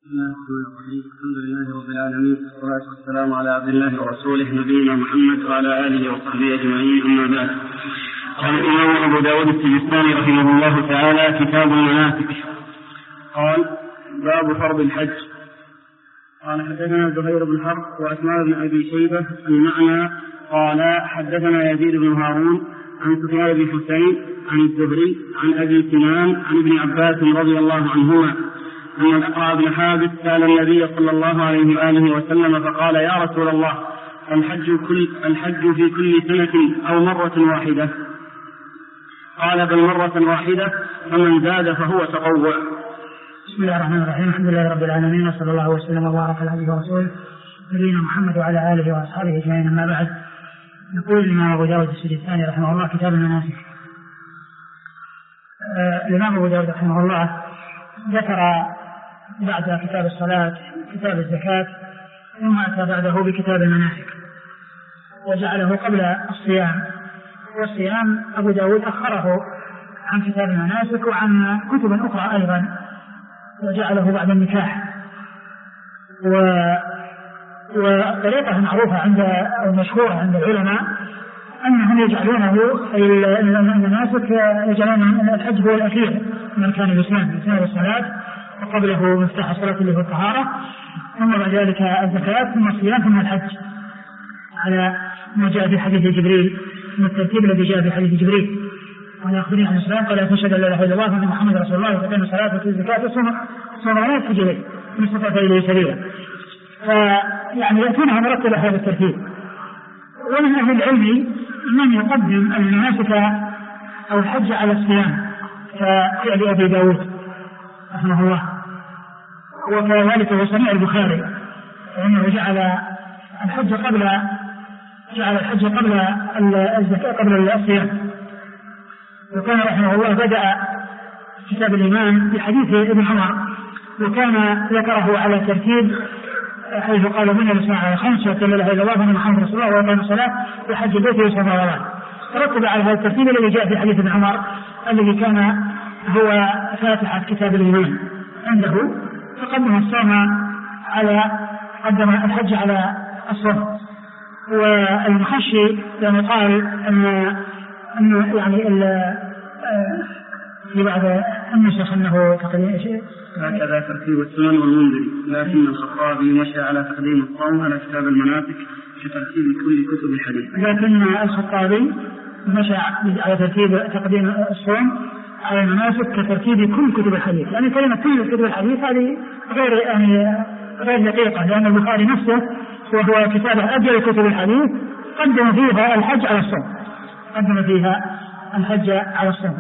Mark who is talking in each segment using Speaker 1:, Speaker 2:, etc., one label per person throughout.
Speaker 1: الحمد لله رب العالمين، والصلاة والسلام على عبد الله ورسوله نبينا محمد وعلى آله وصحبه أجمعين، أما بعد. قال الإمام أبو داود السجستاني رحمه الله تعالى: كتاب المناسك. قال: باب فرض الحج. قال: حدثنا زهير بن حرب وعثمان بن أبي شيبة المعنى. قال: حدثنا يزيد بن هارون عن سفيان بن حسين عن الزهري عن أبي سنان عن ابن عباس رضي الله عنهما أن الأقرع بن حابس سأل النبي صلى الله عليه وآله وسلم فقال: يا رسول الله، الحج في كل سنة أو مرة واحدة؟ قال: بل مرة واحدة، فمن زاد فهو تطوع.
Speaker 2: بسم الله الرحمن الرحيم. الحمد لله رب العالمين، وصلى الله وسلم وبارك على عبده ورسوله نبينا محمد وعلى آله وأصحابه أجمعين، أما بعد. يقول الإمام أبو داود السجستاني رحمه الله: كتاب المناسك. الإمام أبو داود رحمه الله ذكر بعد كتاب الصلاة كتاب الزكاة، ثم أتى بعده بكتاب المناسك وجعله قبل الصيام، والصيام أبو داود أخره عن كتاب المناسك وعن كتب أخرى أيضا، وجعله بعد النكاح. وطريقة معروفة أو مشهورة عند العلماء أنهم يجعلونه المناسك، يجعلون الحج هو الأخير من أركان الإسلام، مثل الصلاة وقبله مفتاح الصلاة اللي هو الطهارة، ثم بعد ذلك الزكاة، ثم الصيام، ثم الحج، على ما جاء في حديث جبريل، من الترتيب الذي جاء في حديث جبريل. وأنا أخبرني عن الإسلام قال: أشهد أن لا إله إلا الله وأن محمدا رسول الله، وتقيم الصلاة وتؤتي الزكاة وتصوم رمضان وتحج إليه إن استطعت إليه سبيلا. فيعني يأتونها مرتبة هذا الترتيب. ومن أهل العلم من يقدم المناسك أو الحج على الصيام كفعل أبي داود رحمه الله، وكذلك هو صنيع البخاري، فإنه جعل الحج قبل الزكاة قبل الصيام. وكان رحمه الله بدأ كتاب الإيمان بحديث ابن عمر، وكان ذكره على ترتيب حيث قال: من الإسلام على 5، وقال: لا إله إلا الله وأن محمدا رسول الله، وأقام الصلاة وحج البيت وصام رمضان. ترتب على هذا الترتيب الذي جاء في حديث ابن عمر الذي كان هو فاتحة كتاب الإيمان عنده، فقدم الصوم قدم الحج على الصوم. والمخشي يعني قال أنه يعني في بعض النسخ أنه تقديم شيء
Speaker 1: هكذا ترتيب السنن والمنذري، لكن الخطابي مشى على تقديم الصوم على كتاب المناسك كترتيب كل كتب الحديث.
Speaker 2: لكن الخطابي مشى على تقديم الصوم على المناسك كترتيب كل كتب الحديث، يعني كلمة كل كتب الحديث هذه غير دقيقة، لأن البخاري نفسه وهو كتابه أجل كتب الحديث قدم فيها الحج على الصوم.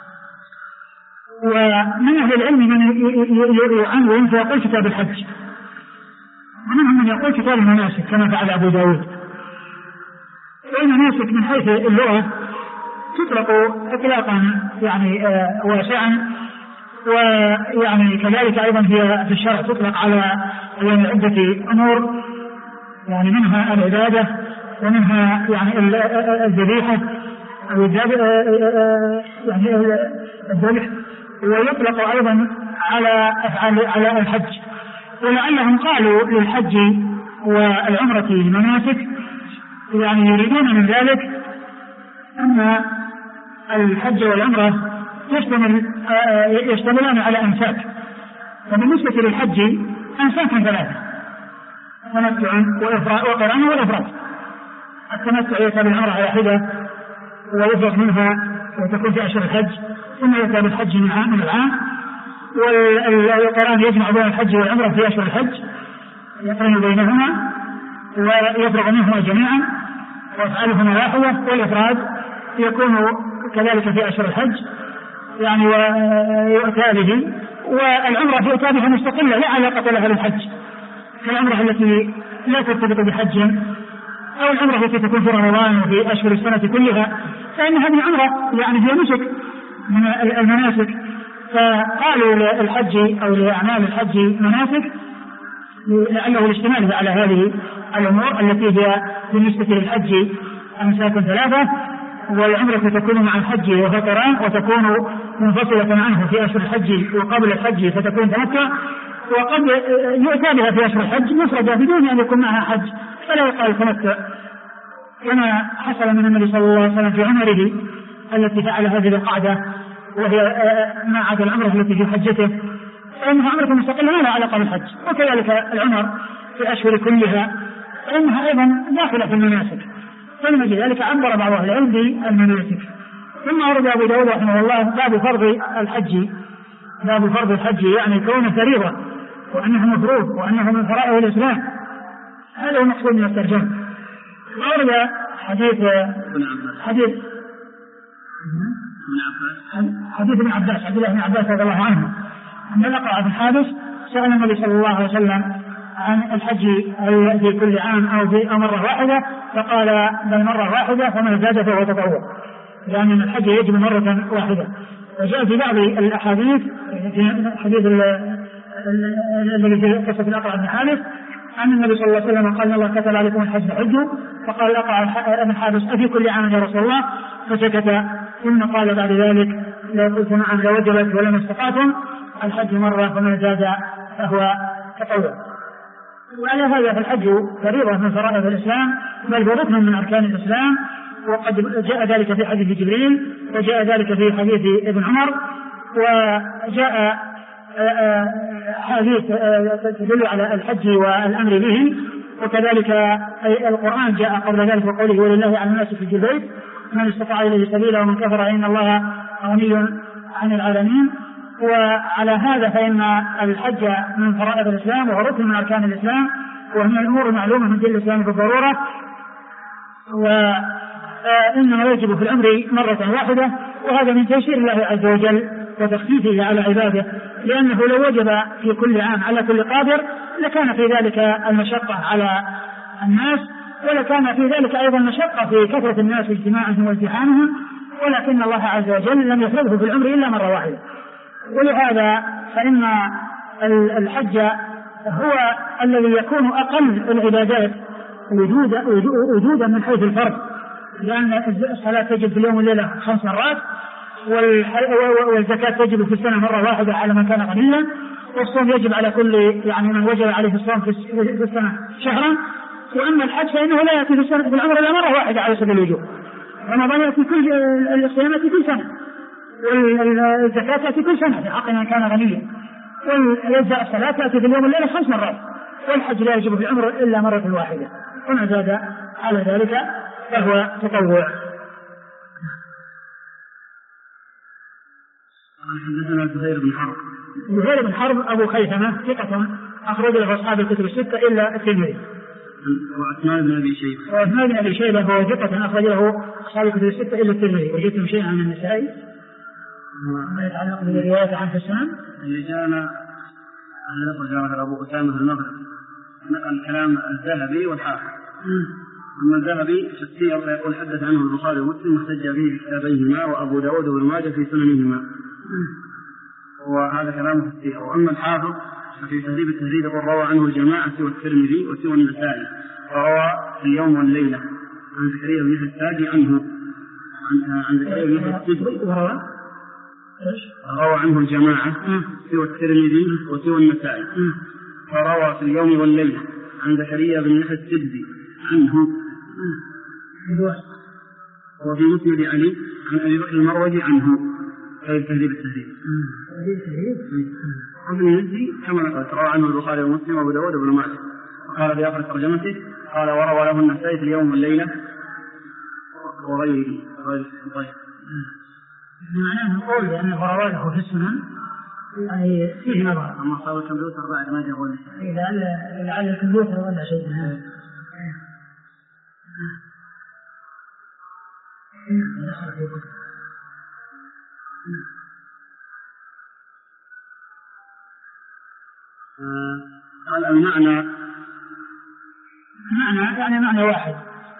Speaker 2: ومن أهل العلم من يعنون فيقول كتاب الحج، ومنهم من يقول كتاب المناسك كما فعل أبو داود. والمناسك من حيث اللغة تطلق إطلاقا يعني واسعا، ويعني كذلك أيضا في الشرع تطلق على عدة أمور، يعني منها العبادة، ومنها يعني الذبيحة أو يعني الذبح، ويطلق أيضا على الحج. ولعلهم قالوا للحج والعمرة مناسك، يعني يريدون من ذلك أن الحج والعمرة يشتملان على أنساك. فبالنسبة للحج أنساك 3: تمتع وقران والإفراد. التمتع يأتي بالعمرة على حدة ويفرغ منها وتكون في أشهر الحج، ثم يأتي بالحج من العام. والقران يجمع بين الحج والعمرة في أشهر الحج، يقرن بينهما ويفرغ منهما جميعا ويفعلهما واحدة. والإفراد يكون كذلك في أشهر الحج، يعني ويؤتى به. والعمرة يؤتى بها مستقلة لا علاقة لها بالحج، كالعمرة التي لا ترتبط بحج، أو العمرة التي تكون في رمضان وفي أشهر السنة كلها، فإن هذه العمرة يعني هي نسك من المناسك. فقالوا للحج أو لأعمال الحج مناسك لأنه الاشتمال على هذه الأمور التي هي بالنسبة للحج أنساك 3، والعمرة تكون مع الحج وهو قران، وتكون منفصلة عنه في أشهر الحج وقبل الحج فتكون تمتع، وقد يؤتى بها في أشهر الحج مفردة بدون أن يكون معها حج فلا يقال تمتع، كما حصل من النبي صلى الله عليه وسلم في عمره التي فعل هذه القعدة، وهي ما عدا العمرة التي في حجته، فإنها عمرة مستقلة ما لها علاقة بالحج. وكذلك العمر في الأشهر كلها فإنها أيضا داخلة في المناسك، فلما ذلك عبر بعض أهل العلم بالمناسك. ثم أورد أبو داود رحمه الله باب فرض الحج يعني كونه فريضة وأنه مفروض وأنه من فرائض الإسلام، هذا هو المقصود من الترجمة. أورد حديث ابن عباس عبد الله بن عباس رضي الله عنه أن الأقرع بن حابس سأل النبي صلى الله عليه وسلم عن الحج في كل عام أو مرة واحدة، فقال بل مرة واحدة فمن زاد فهو تطوع، لأن الحج يجب مرة واحدة. وجاء في بعض الأحاديث في حديث الذي في قصة الأقرع بن حابس أن النبي صلى الله عليه وسلم قال الله كتب عليكم الحج حجوا، فقال الأقرع بن حابس أفي كل عام يا رسول الله؟ فسكت، ثم قال بعد ذلك لو قلت نعم لوجبت ولما استطعتم الحج مرة فمن زاد فهو تطوع. وعلى هذا فالحج فريضة من فرائض الإسلام بل هو ركن من أركان الإسلام، وقد جاء ذلك في حديث جبريل وجاء ذلك في حديث ابن عمر، وجاء حديث تدل على الحج والأمر به، وكذلك القرآن جاء قبل ذلك وقوله ولله على الناس في البيت من استطاع إليه سبيلا ومن كفر إن الله غني عن العالمين. وعلى هذا فإن الحج من فرائض الإسلام وهو ركن من أركان الإسلام، وهي الأمور المعلومة من دين الإسلام بالضرورة، وإنما يجب في العمر مرة واحدة، وهذا من تيسير الله عز وجل وتخفيفه على عباده، لأنه لو وجب في كل عام على كل قادر لكان في ذلك المشقة على الناس، ولكان في ذلك أيضا مشقة في كثرة الناس اجتماعهم وازدحامهم، ولكن الله عز وجل لم يفرضه في العمر إلا مرة واحدة. ولهذا فإن الحج هو الذي يكون أقل العبادات وجودا من حيث الفرض، لأن الصلاة تجب في اليوم والليلة 5 مرات، والزكاة تجب في السنة مرة واحدة على من كان غنيا، والصوم يجب على كل يعني من وجب عليه الصوم في السنة شهرا. وأما الحج فإنه لا يأتي في العمر إلا مرة واحدة على سبيل الوجوب، رمضان يأتي الصيام يأتي كل سنة، والزكاة تأتي كل سنة في حق من كان غنيا، والصلاة تأتي في اليوم والليلة 5 مرات، والحج لا يجب في العمر إلا مرة واحدة، وما زاد على ذلك فهو تطوع.
Speaker 1: حدثنا زهير
Speaker 2: بن حرب أبو خيثمة ثقة أخرج له أصحاب الكتب الستة إلا الترمذي.
Speaker 1: وعثمان بن أبي شيبة
Speaker 2: هو ثقة أخرج له أصحاب الكتب الستة إلا الترمذي. وجدتم شيئا عن النسائي ما يتعلق بالرواية عن حسان؟
Speaker 1: رجعنا على أبو أسامة المغرب الكلام الذهبي والحافظ. أما الذهبي في السير يقول حدث عنه البخاري ومسلم واحتج به في كتابيهما وأبو داود وابن ماجه في سننهما، وهذا كلامه في السير. وأما الحافظ ففي تهذيب التهذيب يقول روى عنه الجماعة والترمذي وسوى النسائي، وروى في اليوم والليلة عن زكريا بن الساجي عنه عن زكريا بن السجدي، روى عنه الجماعة سوى الترمذي وسوى النسائي، وروى في اليوم والليلة عن زكريا بن السجدي عنه، وفي مسند علي عن أبي بكر المروزي عنه في تهذيب التهذيب. وفي المسند كما قلت روى عنه البخاري ومسلم وابو داود وابن ماجه. وقال في آخر ترجمته قال وروى له النسائي في اليوم والليلة وغيره.
Speaker 2: معناه نقول لأن الرواه في السنن يعني فيه نظر،
Speaker 1: أما صار الكمبيوتر بعد ما جاء النسائي
Speaker 2: لعل الكمبيوتر ولا شيء من هذا.
Speaker 1: قال المعنى
Speaker 2: يعني معنى واحد.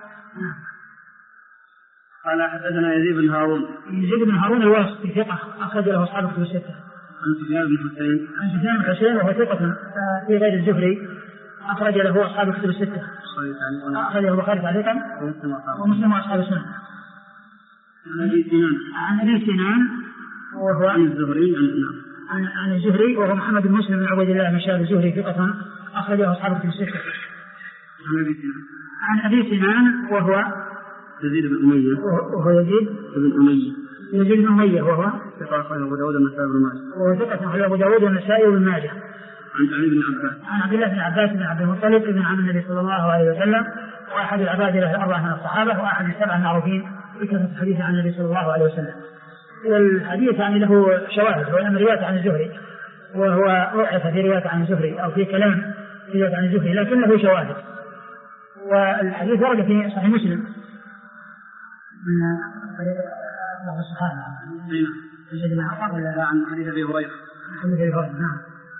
Speaker 1: قال حدثنا يزيد بن هارون
Speaker 2: الواسطي ثقة أخرج له أصحاب الكتب الستة.
Speaker 1: عن سفيان بن
Speaker 2: حسين وهو ثقة في غير الزهري أخرج له أصحاب الكتب الستة. أخرج له البخاري تعليقا ومسلم وأصحاب السنن.
Speaker 1: عن أبي سنان
Speaker 2: وهو
Speaker 1: عن الزهري
Speaker 2: عن الزهري وهو محمد بن مسلم بن عبيد الله بن شهاب الزهري ثقة أخرجه أصحاب الكتب الستة. عن أبي سنان وهو
Speaker 1: يزيد بن أمية
Speaker 2: يزيد بن أمية وهو
Speaker 1: ثقة أخرجه أبو داود والنسائي بن ماجه.
Speaker 2: وهو ثقة أخرجه أبو داود والنسائي بن ماجه.
Speaker 1: عن علي بن عباس
Speaker 2: عن عبد الله بن عباس بن عبد المطلب ابن عم النبي صلى الله عليه وسلم وأحد العبادلة الأربعة من الصحابة وأحد السبعة المعروفين بكثرة الحديث عن النبي صلى الله عليه وسلم. والحديث يعني له شواهد وأما رواية عن الزهري وهو ضعف في رواية عن الزهري أو في كلام في رواية عن الزهري لكن له شواهد. والحديث ورد في صحيح مسلم من طريق بعض الصحابة
Speaker 1: عن حديث أبي هريرة.
Speaker 2: نعم.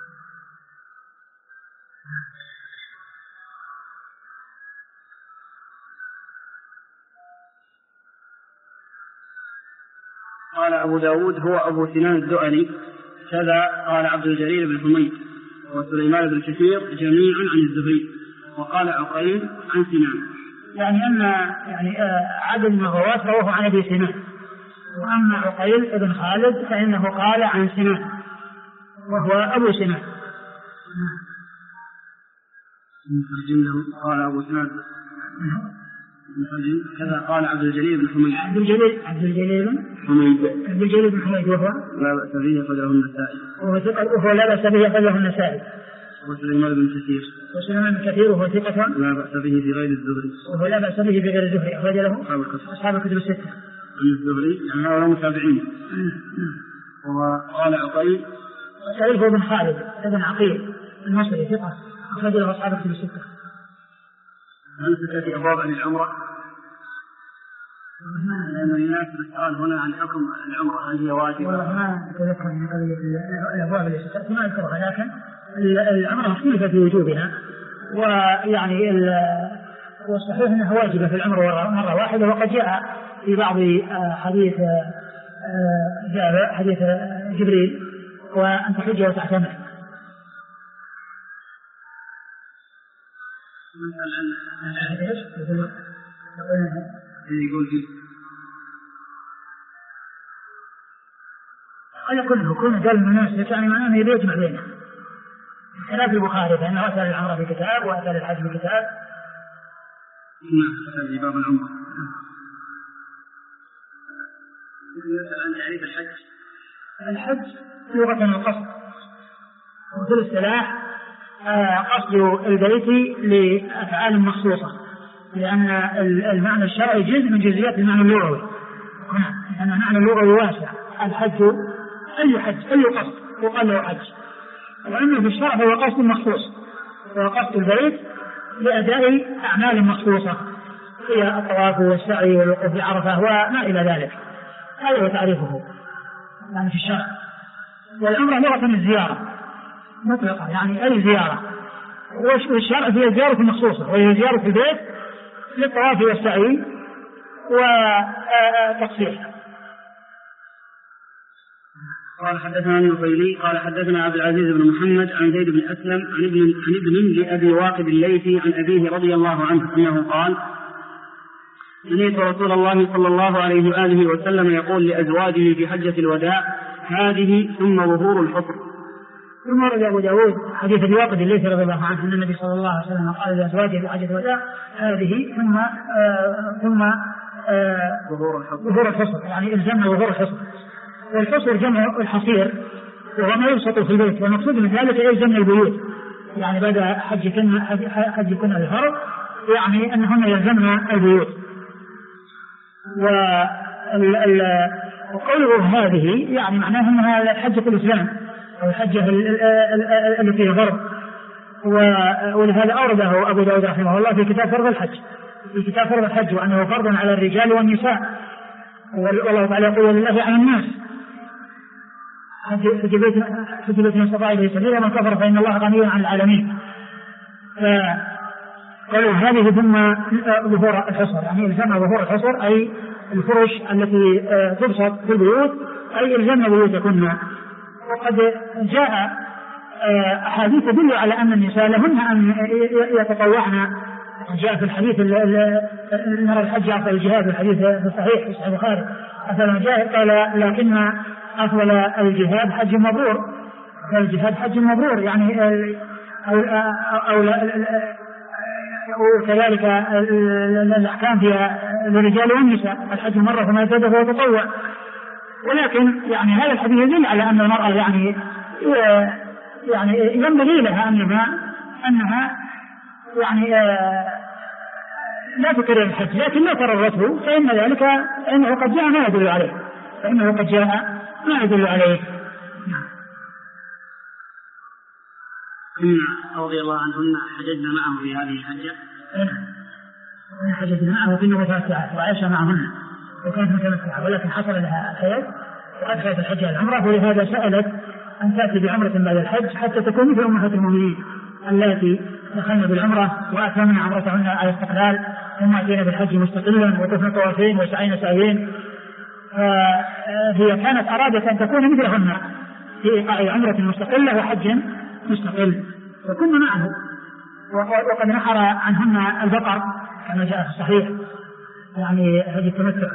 Speaker 1: قال أبو داود هو أبو سنان الدؤلي كذا قال عبد الجليل بن حميد وسليمان بن كثير جميعا عن الزهري وقال عقيل عن سنان.
Speaker 2: يعني أن عدد من الرواة رواه عن أبي سنان وأما عقيل بن خالد فإنه قال عن سنان وهو أبو سنان.
Speaker 1: قال أبو سنان كذا قال عبد الجليل بن حميد.
Speaker 2: عبد الجليل بن حميد وهو
Speaker 1: لا بأس به أخرجه النسائي
Speaker 2: وهو لا بأس به أخرجه النسائي.
Speaker 1: وسليمان بن كثير
Speaker 2: وهو ثقة
Speaker 1: لا بأس به في غير الزهري
Speaker 2: وهو لا بأس به في غير الزهري أخرج له أصحاب الكتب الستة.
Speaker 1: عن الزهري يعني هؤلاء متابعين. وقال عقيل
Speaker 2: سعيد بن خالد بن عقيل المصري ثقة أخرج له أصحاب الكتب الستة.
Speaker 1: هل ستأتي أبواب عن العمرة؟ لأنه يناسب السؤال هنا عن حكم العمرة هل هي واجبة؟
Speaker 2: ما أتذكر من الأبواب التي ستأتي ما أذكرها لكن العمرة مختلفة في وجوبها ويعني والصحيح أنها واجبة في العمرة مرة واحدة وقد جاء في بعض حديث جبريل وأن تحج وتعتمر.
Speaker 1: يقول فيه
Speaker 2: قال يكون قال المناسك يعني معناه أنه يجمع بينه خلاف البخاري فإنه أتى للعمرة في كتاب وأتى للحج في كتاب.
Speaker 1: في باب العمرة عن تعريف
Speaker 2: الحج لغة القصد وفي الاصطلاح قصد البيت لأفعال مخصوصة لأن المعنى الشرعي جزء من جزئيات المعنى اللغوي لأن المعنى اللغوي واسع. الحج أي قصد وقال له حج وأما في الشرع هو قصد مخصوص هو قصد البيت لأداء أعمال مخصوصة هي الطواف والسعي والوقوف بعرفة وما إلى ذلك. هذا هو تعريفه يعني في الشرع. والعمرة لغة الزيارة مطلقة يعني أي زيارة والشرع هي زيارة مخصوصة وهي زيارة البيت للطواف والسعي وتقصير.
Speaker 1: قال حدثنا النفيلي قال حدثنا عبد العزيز بن محمد عن زيد بن أسلم عن ابن لأبي واقد الليثي عن أبيه رضي الله عنه أنه قال سمعت رسول الله صلى الله عليه وآله وسلم يقول لأزواجه في حجة الوداع هذه ثم ظهور الحصر.
Speaker 2: ثم ورد أبو داود حديث أبي واقد الليثي رضي الله عنه أن النبي صلى الله عليه وسلم قال لأزواجه في حجة الوداع هذه ثم ظهور الحصر يعني الزمنا ظهور الحصر. والحصر جمع الحصير وهو ما يبسط في البيت والمقصود من ذلك يلزمنا البيوت يعني بدأ حجكن الفرض يعني أنهن يلزمنا البيوت. وقوله هذه يعني معناه أنها حجة الإسلام أو الحجة التي فيها فرض. ولهذا أورده أبو داود رحمه الله في كتاب فرض الحج وأنه فرض على الرجال والنساء والله تعالى يقول لله عن الناس حج بيت من استطاع إليه سبيلا ومن كفر فإن الله غني عن العالمين. قالوا هذه ثم ظهور الحصر يعني إلزمنا ظهور الحصر أي الفرش التي تبسط في البيوت أي إلزمنا بيوتكن. وقد جاء أحاديث تدل على أن النساء لهن أن يتطوعن. جاء في الحديث نرى الحج أفضل الجهاد الحديث في الصحيح في البخاري أفضل الجهاد قال لكن أفضل الجهاد حج مبرور الجهاد حج مبرور يعني وكذلك الأحكام فيها للرجال والنساء، الحج مرة فما زاد فهو تطوع. ولكن يعني هذا الحديث يدل على أن المرأة يعني ينبغي لها أنها يعني لا تكرر الحج، لكن لا تررته فإن ذلك إنه قد جاء ما يدل عليه،
Speaker 1: رضي الله عنهن حججنا معه في هذه الحجة.
Speaker 2: حججنا معه في النبي 3 ساعات وعاش معهن وكانت متمتعة، ولكن حصل لها الحيض وأدخلت الحج العمرة، ولهذا سألت أن تأتي بعمرة بعد الحج حتى تكون مثل أمهات المؤمنين اللاتي دخلن بالعمرة وأتممن عمرتهن على استقلال ثم أتينا بالحج مستقلا وطفن طوافين وسعين سعيين. فهي كانت أرادت أن تكون مثلهن في إيقاع عمرة مستقلة وحج مستقل، وكنا معه وقد نحر عنهن البقر كما جاء في الصحيح يعني هذه التمتع.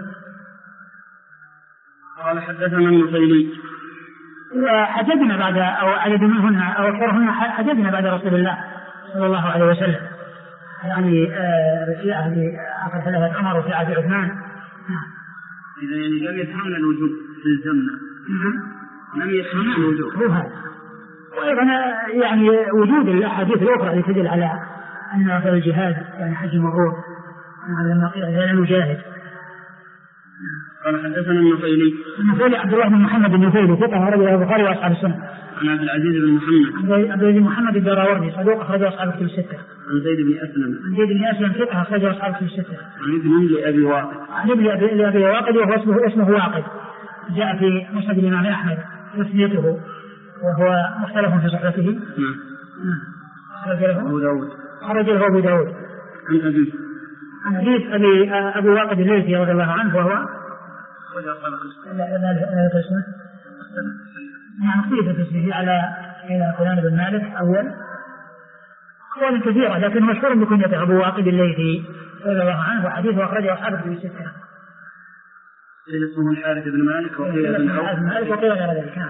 Speaker 1: قال حدثنا النفيلي
Speaker 2: وحججنا بعد أو عدد منهن أو أكثرهن حججنا بعد رسول الله صلى الله عليه وسلم، يعني في عهد عقد 3 عمر وفي عهد عثمان.
Speaker 1: إذا يعني لم يفهمنا الوجوب في الزمن، لم يفهمنا الوجوب
Speaker 2: هو هذا. وأيضا يعني وجود الأحاديث الأخرى اللي تدل على أن في الجهاد يعني حج مبرور لما قيل لا نجاهد.
Speaker 1: قال حدثنا النفيلي
Speaker 2: عبد الله بن محمد النفيلي ثقة رجل البخاري وأصحاب السنة.
Speaker 1: عن عبد العزيز بن محمد
Speaker 2: عبد العزيز بن محمد الدراوردي صدوق أخرج أصحاب الكتب 6.
Speaker 1: عن زيد بن أسلم
Speaker 2: ثقة أخرج أصحاب الكتب 6.
Speaker 1: عن ابن لأبي واقد وهو اسمه واقد، جاء في مسند الإمام أحمد تسميته وهو مختلف في صحته. خرجه أبو داود عن أبي واقد الليثي رضي الله عنه وهو اختلف تسميه على فلان بن مالك أول أقوال كثيرة، لكن مشهور بكنيته أبو واقد الليثي رضي الله عنه وحديثه أخرجه أصحاب الكتب 6. اسمه الحارث بن مالك
Speaker 2: وقيل غير ذلك.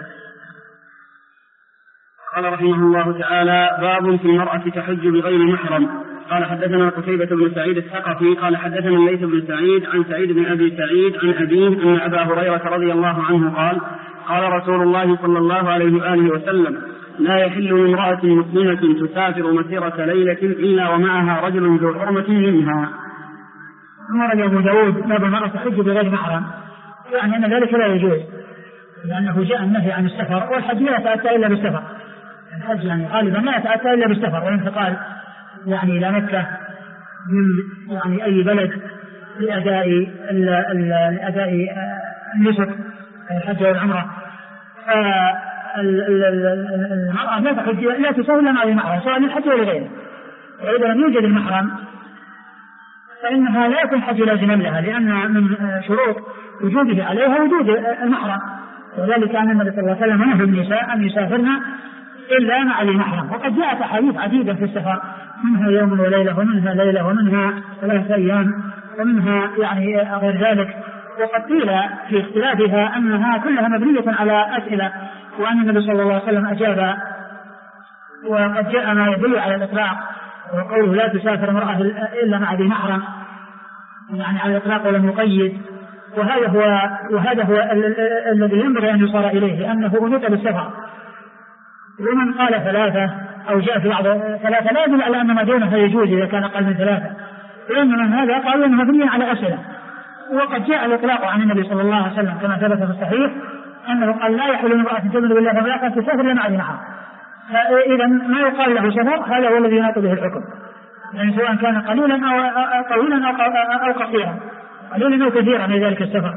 Speaker 1: قال رحمه الله تعالى: باب في المرأة تحج بغير محرم. قال حدثنا قتيبة بن سعيد الثقفي قال حدثنا الليث بن سعيد عن سعيد بن أبي سعيد عن أبيه أن أبا هريرة رضي الله عنه قال: قال رسول الله صلى الله عليه وآله وسلم: لا يحل لامرأة مسلمة تسافر مسيرة ليلة إلا ومعها رجل ذو حرمة منها.
Speaker 2: ورد أبو داود باب المرأة تحج بغير محرم، يعني أن ذلك لا يجوز، لأنه جاء النهي عن السفر، والحج لا يتأتى إلا بالسفر. الحج يعني غالبا لا يتأتى إلا بالسفر، والانتقال يعني إلى مكة من يعني أي بلد لأداء النسك الحج والعمرة. المرأة لا تحج لا تسافر إلا مع المحرم سواء للحج ولا غيره، وإذا لم يوجد المحرم فإنها لا يكون حج لازما لها، لأن من شروط وجوده عليها وجود المحرم، وذلك أن النبي صلى الله عليه وسلم نهى النساء أن يسافرن إلا مع المحرم. وقد جاءت أحاديث عديدة في السفر، منها يوم وليلة ومنها ليلة ومنها 3 أيام ومنها يعني غير ذلك. وقد قيل في اختلافها أنها كلها مبنية على أسئلة، وأن النبي صلى الله عليه وسلم أجاب. وقد جاء ما يدل على الإطلاق، وقوله لا تسافر امرأة إلا مع ذي محرم يعني على الإطلاق ولم يقيد. وهذا هو الذي ينبغي أن يصار إليه، لأنه أنيت بالسفر. ومن قال 3 أو جاء في بعض 3 لا يدل على أن ما دونه يجوز إذا كان أقل من 3، لأن من هذا قالوا أنه مبني على أسئلة. وقد جاء الإطلاق عن النبي صلى الله عليه وسلم كما ثبت في الصحيح أنه قال: لا يحل امرأة تؤمن بالله ولا تسافر إلا مع ذي محرم. فإذا ما يقال له سفر هذا هو الذي يناط به الحكم، يعني سواء كان قليلا أو طويلا أو قصيرا، قليلا أو كثيرا من ذلك السفر.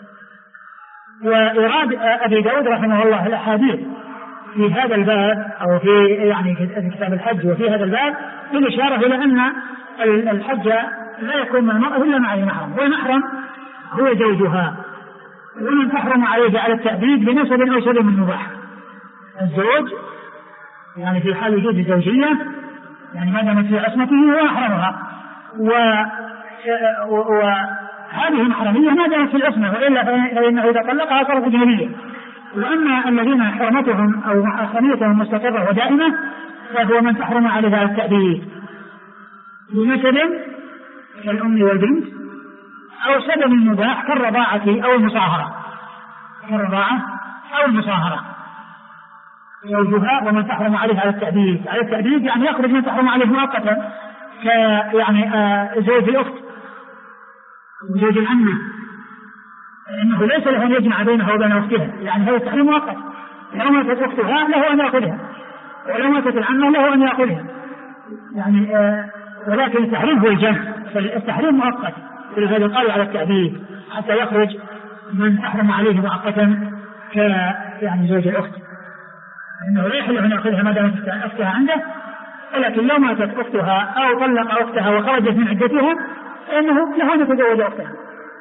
Speaker 2: وإراد أبي داود رحمه الله الأحاديث في هذا الباب أو في يعني في كتاب الحج وفي هذا الباب بالإشارة إلى أن الحج لا يكون من المرأة إلا مع المحرم، والمحرم هو زوجها، ومن تحرم عليه على التأبيد بنسب أو سبب من مباح. الزوج يعني في حال وجود الزوجية يعني ما دامت في عصمته هو محرمها، وهذه محرمية ما دامت في العصمة، وإلا فإنه إذا طلقها صارت أجنبية. وأما الذين حرمتهم أو حرمتهم مستقرة ودائمة فهو من تحرم عليها التأبيد بنسب كالأم والبنت أو سبب مباح كالرضاعة أو المصاهرة زوجها ومن تحرم عليها على التأبيد يعني يخرج من تحرم عليه مؤقتا يعني زوج الأخت وزوج العمة إنه ليس له أن يجمع بينها وبين أختها يعني هذا التحريم مؤقت. لو ماتت أختها له أن يأخذها ولو ماتت العمة له أن يأخذها يعني ولكن التحريم هو الجمع فالتحريم مؤقت ولهذا قالوا على التأبيد حتى يخرج من تحرم عليه مؤقتا يعني زوج الأخت إنه لا يحل أن يأخذها ما دامت أختها عنده. ولكن لو ماتت أختها أو طلق أختها وخرجت من عدتها فإنه له أن يتزوج أختها.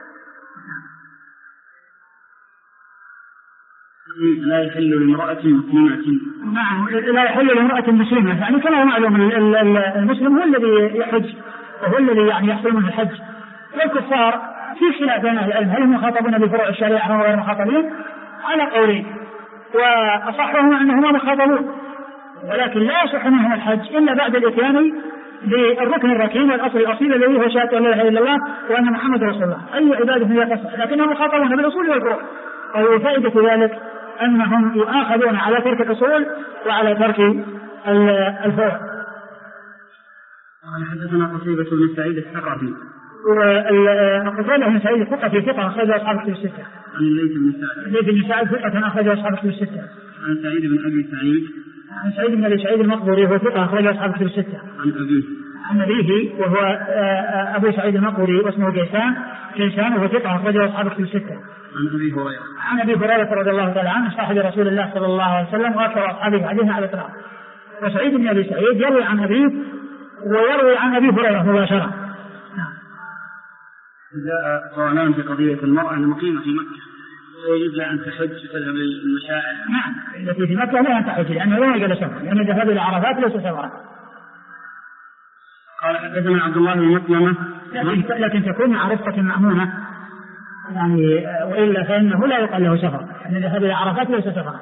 Speaker 1: لا يحل لامرأة مسلمة.
Speaker 2: نعم لا يحل لامرأة مسلمة يعني كما معلوم المسلم هو الذي يحج وهو الذي يعني يحصل منه الحج. والكفار في خلاف بين أهل العلم هل هم مخاطبون بفروع الشريعة أو غير مخاطبين على قولين وأصحهم أنهم مخاطبون ولكن لا يصح منهم الحج إلا بعد الإتيان بالركن الركين والأصل الأصيل الذي هو شهادة لا إله إلا الله وأن محمد رسول الله أي عبادة هي تصح لكنهم مخاطبون بالأصول والفروع. وفائدة ذلك أنهم يؤاخذون على ترك الأصول وعلى ترك الفروع.
Speaker 1: حدثنا قتيبة بن سعيد الثقفي
Speaker 2: وقتيبة بن سعيد الثقفي ثقة أخرج أصحاب الكتب الستة.
Speaker 1: عن الليث بن سعد
Speaker 2: ثقة أخرج أصحاب الكتب الستة.
Speaker 1: عن سعيد بن أبي سعيد
Speaker 2: عن سعيد بن أبي سعيد المقبوري وهو ثقة أخرج أصحاب الكتب الستة. عن أبيه وهو أبو سعيد المقبوري واسمه كيسان وهو ثقة أخرج أصحاب الكتب الستة. عن أبي هريرة رضي الله تعالى عنه صاحب رسول الله صلى الله عليه وسلم وأكثر أصحابه حديثا على الإطلاق. وسعيد بن أبي سعيد يروي عن أبيه ويروي عن أبي هريرة مباشرة.
Speaker 1: جاء سؤالان في قضية المرأة المقيمة في مكة ويجب لها أن تحج وتذهب للمشاعر.
Speaker 2: نعم التي في مكة لا أن تحج لأنه لا يوجد سفر لأن الذهاب إلى عرفات ليس سفرا.
Speaker 1: قال حدثنا عبد الله بن مسلمة
Speaker 2: لكن تكون مع رفقة مأمونة يعني وإلا فإنه لا يقال له سفر لأن الذهاب إلى عرفات ليس سفرا.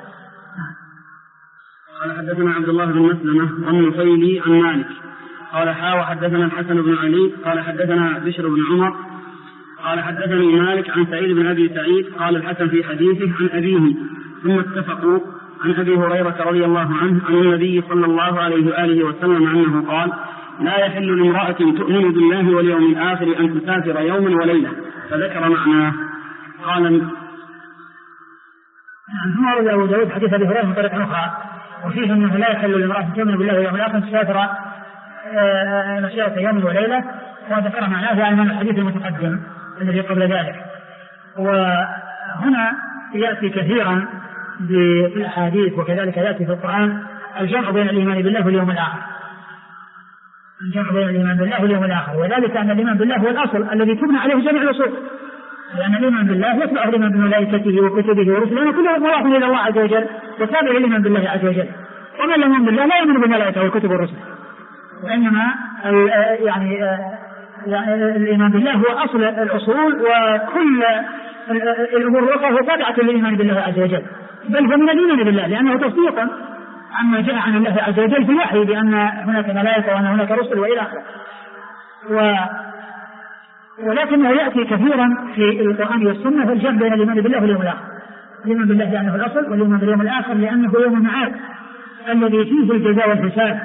Speaker 1: قال حدثنا عبد الله بن مسلمة عن النفيلي عن مالك قال وحدثنا الحسن بن علي قال حدثنا بشر بن عمر قال حدثني مالك عن سعيد بن أبي سعيد قال الحسن في حديثه عن أبيه ثم اتفقوا عن أبي هريرة رضي الله عنه عن النبي صلى الله عليه وآله وسلم أنه قال لا يحل لامرأة تؤمن بالله واليوم الآخر أن تسافر يوما وليلة فذكر معناه. قال
Speaker 2: ثم روى أبو داود حديث أبي هريرة من طريق أخرى وفيه أنه لا يحل لامرأة تؤمن بالله واليوم الآخر أن تسافر مسيرة يوم وليلة وذكر معناه يعني من الحديث المتقدم الذي قبل ذلك. وهنا يأتي كثيرا بالأحاديث وكذلك يأتي في القرآن الجمع بين الإيمان بالله واليوم الآخر وذلك أن الإيمان بالله هو الأصل الذي تبنى عليه جميع الأصول لأن الإيمان بالله يتبع الإيمان بملائكته وكتبه ورسله كله مضاف إلى الله عز وجل وتابع الإيمان بالله عز وجل. ومن لم يؤمن بالله لا يؤمن بالملائكة والكتب والرسل وإنما يعني الإيمان بالله هو أصل الأصول وكل الأمور الأخرى هو تابعة للإيمان بالله عز وجل بل هو من الإيمان بالله لأنه تصديقا عما جاء عن الله عز وجل في الوحي بأن هناك ملائكة وأن هناك رسل وإلى آخره. ولكنه يأتي كثيرا في القرآن والسنة الجمع بين الإيمان بالله واليوم الآخر. الإيمان بالله لأنه الأصل والإيمان باليوم الآخر لأنه يوم المعاد الذي فيه الجزاء والحساب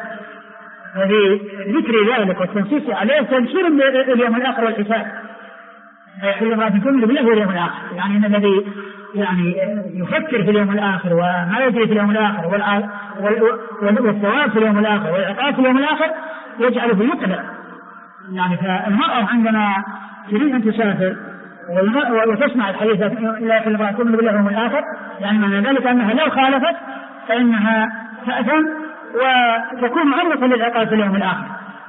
Speaker 2: وذكر ذلك والتنصيص عليه تنشير اليوم الآخر والحساب. كل ما تؤمن بالله واليوم الآخر يعني أن الذي يعني يفكر في اليوم الآخر وما يجري في اليوم الآخر والثواب في اليوم الآخر والعقاب في اليوم الآخر يجعل في المقدر. يعني فالمرأة عندما تريد أن تسافر وتسمع الحديث لا يحل لامرأة تؤمن بالله واليوم الآخر يعني معنى ذلك أنها لو خالفت فإنها تأثم وتكون عرضة للعقاب في اليوم الآخر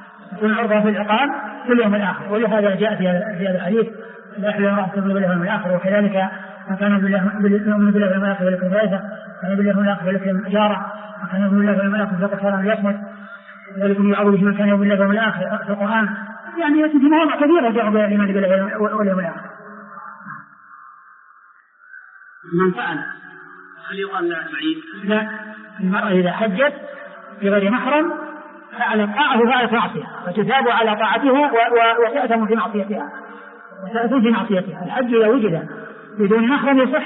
Speaker 2: ولهذا جاء في هذا الحديث لا يحل لامرأة تؤمن بالله واليوم الآخر وكذلك من كان يؤمن بالله واليوم الآخر فليكرم ضيفه ومن بالله واليوم الآخر فليكرم جاره وكان يؤمن بالله واليوم الآخر فليقل خيرا ليصمت ولكم يعوذ من كان يؤمن بالله واليوم الآخر في القرآن يعني يأتي في مواضع كثيرة جاء بالإيمان بالله واليوم الآخر.
Speaker 1: من فعل هل يقال لا بعيد؟
Speaker 2: لا، المرأة إذا حجت بغير محرم فعلى الطاعة فعلت معصية، فتثاب على طاعتها وتأثم في معصيتها. الحج إذا وجد بدون محرم يصح،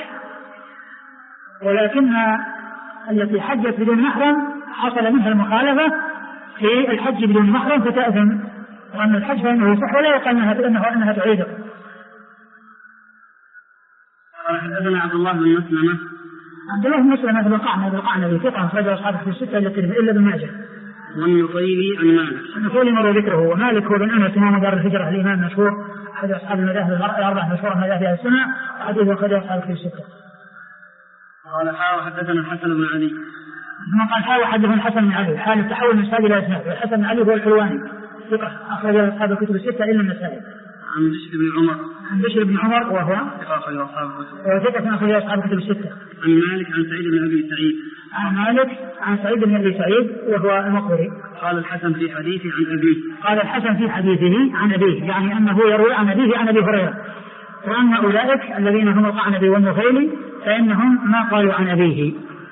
Speaker 2: ولكن التي حجت بدون محرم حصل منها المخالفة في الحج بدون محرم فتأثم، وأن الحج فإنه يصح ولا يقال أنها تعيده.
Speaker 1: حدثنا عبد الله بن مسلمة.
Speaker 2: عبد الله بن مسلمة بالقعنبي ثقة أخرجه أصحاب في الستة إلا ابن ماجه.
Speaker 1: والنفيلي عن مالك.
Speaker 2: النفيلي مر ذكره، ومالك هو بن أنس إمام دار الهجرة الإمام المشهور أحد أصحاب المذاهب الأربعة مشهورة مذاهب أهل السنة، وحديثه أخرجه أصحاب في الستة.
Speaker 1: قال حدثنا الحسن بن علي.
Speaker 2: ثم قال حدثنا الحسن بن علي حال التحول من إسناد إلى إسناد. الحسن بن علي هو الحلواني ثقة أخرجه أصحاب الكتب الستة إلا النسائي.
Speaker 1: عن بشر بن عمر
Speaker 2: وهو ثقة أخرجه أصحاب الكتب الستة.
Speaker 1: عن مالك عن سعيد بن أبي سعيد.
Speaker 2: عن مالك عن سعيد بن أبي سعيد وهو المقبري.
Speaker 1: قال الحسن في حديثه عن أبيه.
Speaker 2: قال الحسن في حديثه عن أبيه، يعني أنه يروي عن أبيه عن أبي هريرة. وأما أولئك الذين هم القعنبي والنفيلي فإنهم ما قالوا عن أبيه،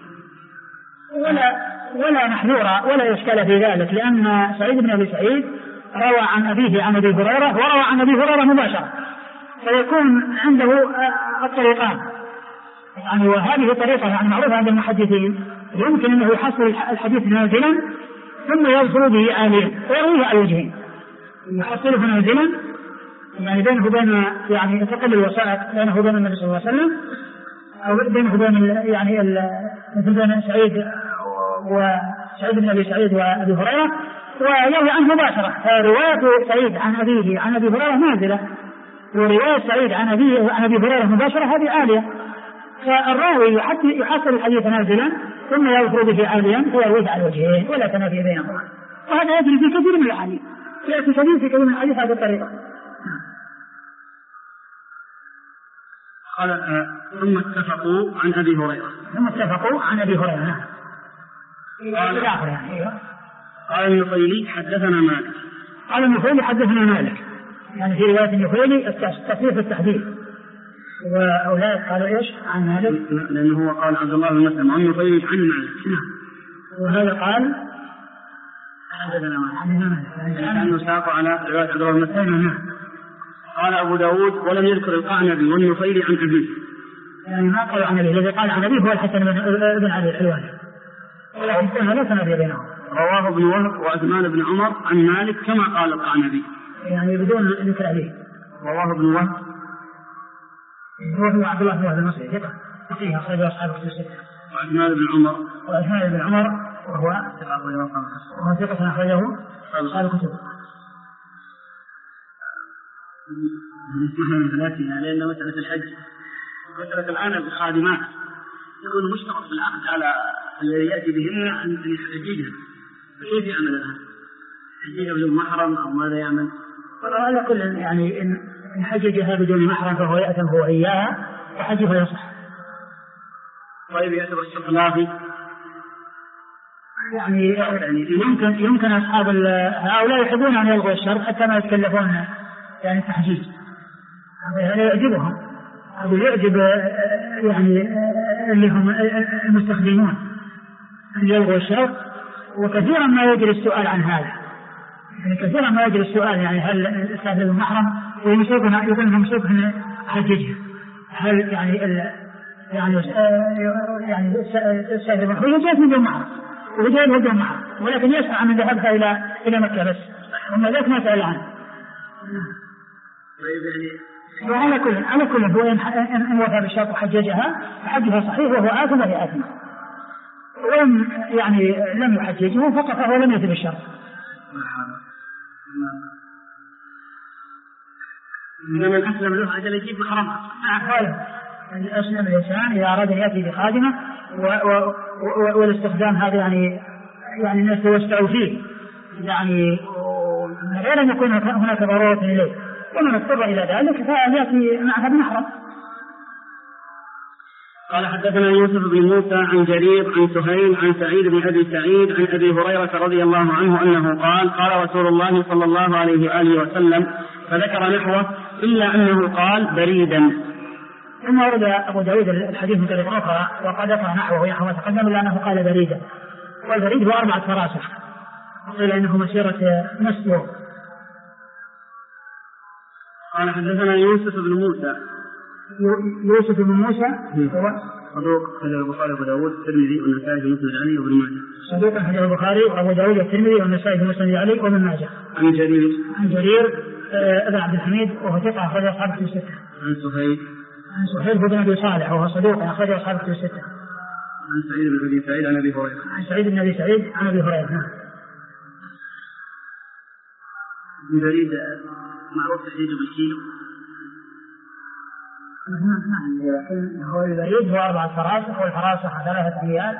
Speaker 2: ولا محذورة ولا إشكال في ذلك، لأن سعيد بن أبي سعيد روى عن أبيه عن أبي هريرة وروى عن أبي هريرة مباشرة، فيكون عنده الطريقان يعني. وهذه طريقة يعني معروفة عند المحدثين، يمكن أنه يحصل الحديث نازلا ثم يدخل به عاليا ويرويه على وجهين، يحصله نازلا يعني بينه وبين يعني تقل الوسائط بينه وبين النبي صلى الله عليه وسلم، أو بينه وبين يعني مثل بين سعيد بن أبي سعيد وأبي هريرة، ويروي عنه مباشرة. فرواية سعيد عن أبيه عن أبي هريرة نازلة، ورواية سعيد عن أبي هريرة مباشرة هذه عالية. فالراوي يحصل الحديث نازلا ثم يذكر به عاليا ويرويه على وجهين ولا تنافي بينهما، وهذا يجري في كثير من الأحاديث، يأتي كثير من الحديث هذه الطريقة.
Speaker 1: قال ثم اتفقوا عن أبي هريرة.
Speaker 2: نعم.
Speaker 1: قال النفيلي حدثنا مالك.
Speaker 2: يعني في رواية النفيلي التصريف التحديث، وأولئك قالوا إيش عن مالك؟
Speaker 1: لأنه هو قال عبد الله بن مسلم عن النفيلي عن مالك.
Speaker 2: وهذا قال
Speaker 1: حدثنا مالك لأنه ساق على رواية عبد الله بن مسلم. قال أبو داود ولم يذكر القعنبي والنفيلي عن أبيه،
Speaker 2: يعني ما قال عن أبيه، الذي قال عن أبيه هو الحسن بن علي الحلواني، ولكن لا تنافي بينهم.
Speaker 1: رواه ابن وهب وعثمان بن عمر عن مالك كما قال القعنبي،
Speaker 2: يعني بدون ذكر أبيه.
Speaker 1: رواه ابن وهب
Speaker 2: هو عبد الله بن وهب المصري ثقة فقيه أخرج أصحاب الكتب الستة.
Speaker 1: وعثمان بن عمر
Speaker 2: وهو ثقة أخرجه أصحاب الكتب.
Speaker 1: لأن مسألة الحج مسألة الآن الخادمات يكون مشترك بالعقد على الذي يأتي بهن أن يحججها، فكيف يعمل الآن؟ يحججها بدون محرم أو ماذا يعمل؟
Speaker 2: على كل يعني إن حججها بدون محرم فهو يأثم هو إياها وحجها يصح.
Speaker 1: طيب يعتبر الشرط لاغي؟
Speaker 2: يعني يمكن أصحاب هؤلاء يحبون أن يلغوا الشرط حتى ما يتكلفون يعني التحجيج، هذا يعجبهم، هذا يعجب يعني اللي هم المستخدمون أن يلغوا الشرط. وكثيرا ما يجري السؤال عن هذا، يعني كثيرا ما يجري السؤال يعني هل السافر المحرم ويمسكنا يقول لهم مسكنا حججها، هل يعني السافر المحرم جاءت من دون محرم وجاء من دون محرم، ولكن يسعى من ذهبها إلى مكة بس، وما ذاك ما سأل عنه. وعلى كل هو إن وفى بالشرط وحججها فحجها صحيح وهو آثم وهي آثمة، وإن يعني لم يحججه فقط فهو لم يثب الشرط.
Speaker 1: من أسلم له أجل يجيب محرمة.
Speaker 2: أسلم الإنسان إذا أراد أن يأتي بخادمة والاستخدام هذا يعني الناس توسعوا فيه، يعني غير أن يكون هناك ضرورة إليه، ومن اضطر إلى ذلك فيأتي معها بمحرم.
Speaker 1: قال حدثنا يوسف بن موسى عن جرير عن سهيل عن سعيد بن أبي سعيد عن أبي هريرة رضي الله عنه أنه قال رسول الله صلى الله عليه وآله وسلم، فذكر نحوه إلا أنه قال بريدا،
Speaker 2: ثم ورد أبو داود الحديث من طريق أخرى وقد ذكر نحوه نحو ما تقدم إلا أنه قال بريدة، والبريد هو 4 فراسخ، وقيل إنه مسيرة نصف يوم.
Speaker 1: قال حدثنا يوسف بن موسى.
Speaker 2: يوسف بن موسى
Speaker 1: هو صدوق أخرجه البخاري وأبو داود والترمذي والنسائي في مسند علي وابن ماجه.
Speaker 2: صدوق أخرجه البخاري وأبو داود والترمذي والنسائي في مسند علي وابن ماجه.
Speaker 1: عن جرير
Speaker 2: ابن عبد الحميد وهو ثقة أخرجه أصحاب الكتب الستة.
Speaker 1: عن
Speaker 2: سهيل بن أبي صالح وهو صدوق أخرجه أصحاب الكتب الستة.
Speaker 1: عن سعيد بن أبي سعيد عن أبي هريرة.
Speaker 2: عن سعيد بن أبي سعيد عن أبي هريرة.
Speaker 1: بريد معروف تحديده بالكيلو.
Speaker 2: هو البريد هو 4 فراسخ والفراسخ 3 أميال،